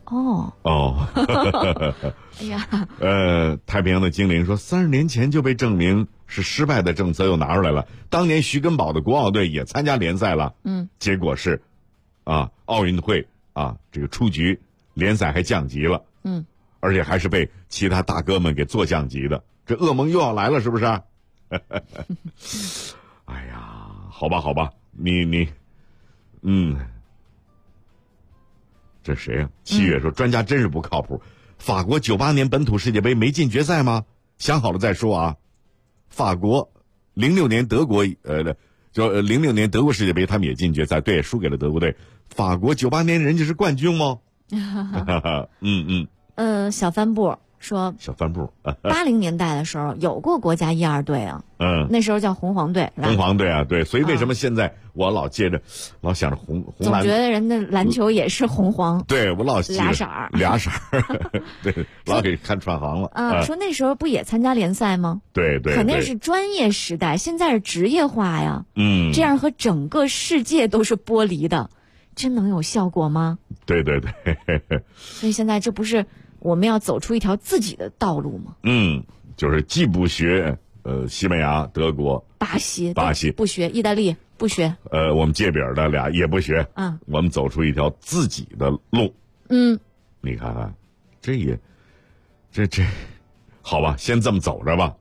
哎呀， 太平洋的精灵说，30年前就被证明是失败的政策又拿出来了。当年徐根宝的国奥队也参加联赛了，结果是，奥运会这个出局，联赛还降级了，而且还是被其他大哥们给做降级的，这噩梦又要来了，是不是？哎呀，好吧，你，这谁呀？7月说专家真是不靠谱。法国98年本土世界杯没进决赛吗？想好了再说啊。法国06年德国06年德国世界杯他们也进决赛，对，输给了德国队。法国98年人家是冠军吗？ 小帆布说， 小帆布 80年代的时候有过国家1、2队啊，那时候叫红黄队， 红黄队啊，对，所以为什么现在我老想着红蓝， 总觉得人的篮球也是红黄， 对我老俩色儿， 对，老给看串行了说那时候不也参加联赛吗？ 对， 可那是专业时代，现在是职业化呀，这样和整个世界都是剥离的，真能有效果吗？ 对， 所以现在这不是我们要走出一条自己的道路吗？ 就是既不学西班牙、德国、 巴西不学，意大利不学， 我们界边的俩也不学，我们走出一条自己的路。你看看，这好吧，先这么走着吧。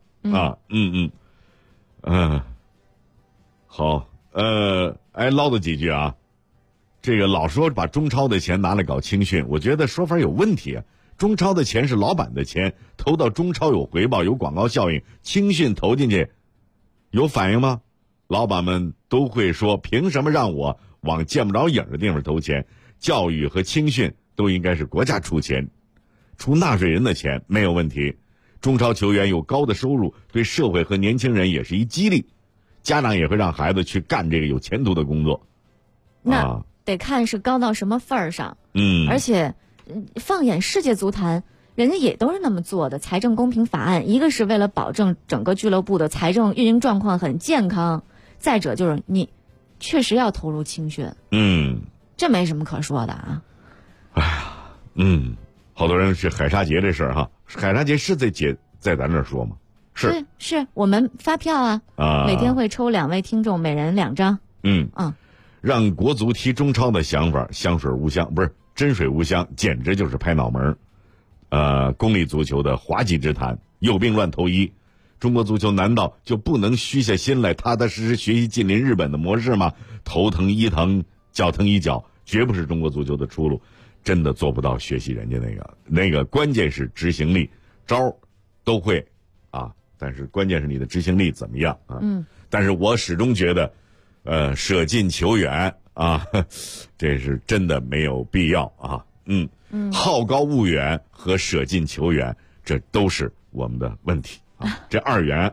好，唠叨几句啊。这个老说把中超的钱拿来搞青训，我觉得说法有问题啊。中超的钱是老板的钱，投到中超有回报，有广告效应。青训投进去有反应吗？老板们都会说，凭什么让我往见不着影的地方投钱？教育和青训都应该是国家出钱，出纳税人的钱，没有问题。中超球员有高的收入，对社会和年轻人也是一激励，家长也会让孩子去干这个有前途的工作。 那得看是高到什么份儿上。而且放眼世界足坛，人家也都是那么做的。财政公平法案，一个是为了保证整个俱乐部的财政运营状况很健康，再者就是你确实要投入青训。这没什么可说的啊。 哎呀，好多人是海沙节这事儿哈，海沙节是在咱这儿说吗？ 是我们发票啊，每天会抽2位听众，每人2张。 让国足踢中超的想法，香水无香，不是真水无香，简直就是拍脑门公立足球的滑稽之谈，有病乱投医。中国足球难道就不能虚下心来，踏踏实实学习近邻日本的模式吗？头疼医疼，脚疼医脚，绝不是中国足球的出路。真的做不到学习人家那个，关键是执行力，招都会但是关键是你的执行力怎么样啊？但是我始终觉得。舍近求远这是真的没有必要啊。好高骛远和舍近求远，这都是我们的问题啊。这2元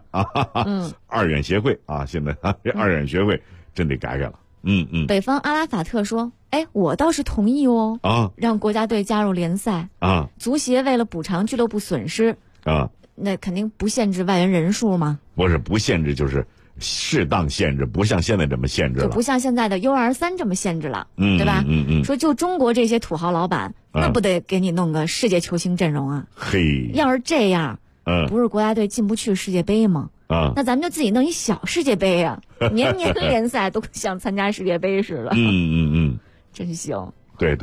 2元协会现在这2元协会真得改了。 北方阿拉法特说，我倒是同意让国家队加入联赛足协为了补偿俱乐部损失那肯定不限制外援人数吗？ 不是不限制，就是适当限制，不像现在这么限制了， 就不像现在的 U23这么限制了，对吧？说就中国这些土豪老板，那不得给你弄个世界球星阵容啊？要是这样，不是国家队进不去世界杯吗？那咱们就自己弄一小世界杯啊，年年联赛都像参加世界杯似的。真行。 对，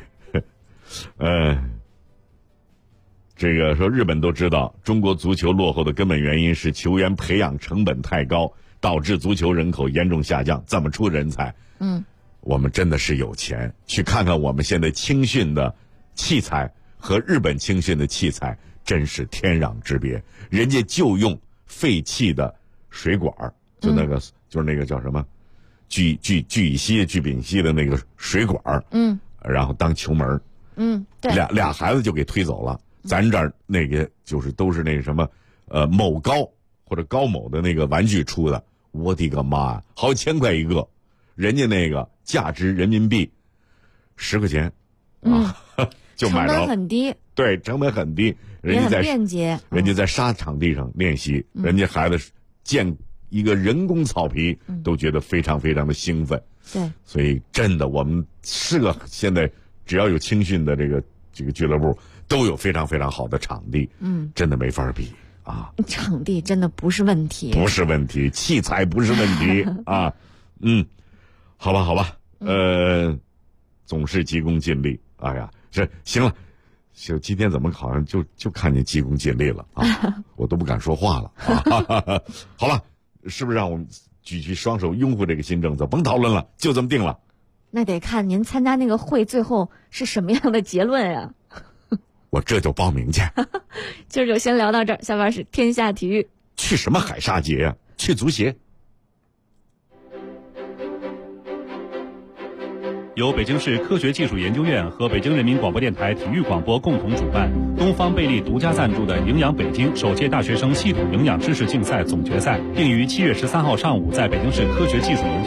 这个说日本都知道，中国足球落后的根本原因是球员培养成本太高，导致足球人口严重下降。怎么出人才？我们真的是有钱，去看看我们现在青训的器材和日本青训的器材真是天壤之别。人家就用废弃的水管，就是那个叫什么聚乙烯、聚丙烯的那个水管，然后当球门， 对， 俩孩子就给推走了。咱这儿那个就是都是那个什么，某高或者高某的那个玩具出的，我的个妈呀，好几千块一个，人家那个价值人民币10块钱，就买着， 成本很低， 对，成本很低，人家在便捷， 人家在沙场地上练习，人家孩子建一个人工草皮，都觉得非常非常的兴奋， 对， 所以真的我们是个现在只要有青训的这个这个俱乐部都有非常非常好的场地，真的没法比啊。 场地真的不是问题， 不是问题，器材不是问题啊。好吧，总是急功近利。哎呀，这行了，就今天怎么好像就看见急功近利了啊？我都不敢说话了啊。好了，是不是让我们举起双手拥护这个新政策？甭讨论了，就这么定了。 那得看您参加那个会最后是什么样的结论呀？ 我这就报名去。 今儿就先聊到这儿，下边是天下体育。 去什么海沙节呀？去足协。 由北京市科学技术研究院和北京人民广播电台体育广播共同主办，东方贝利独家赞助的营养北京首届大学生系统营养知识竞赛总决赛，定于7月13号上午在北京市科学技术研究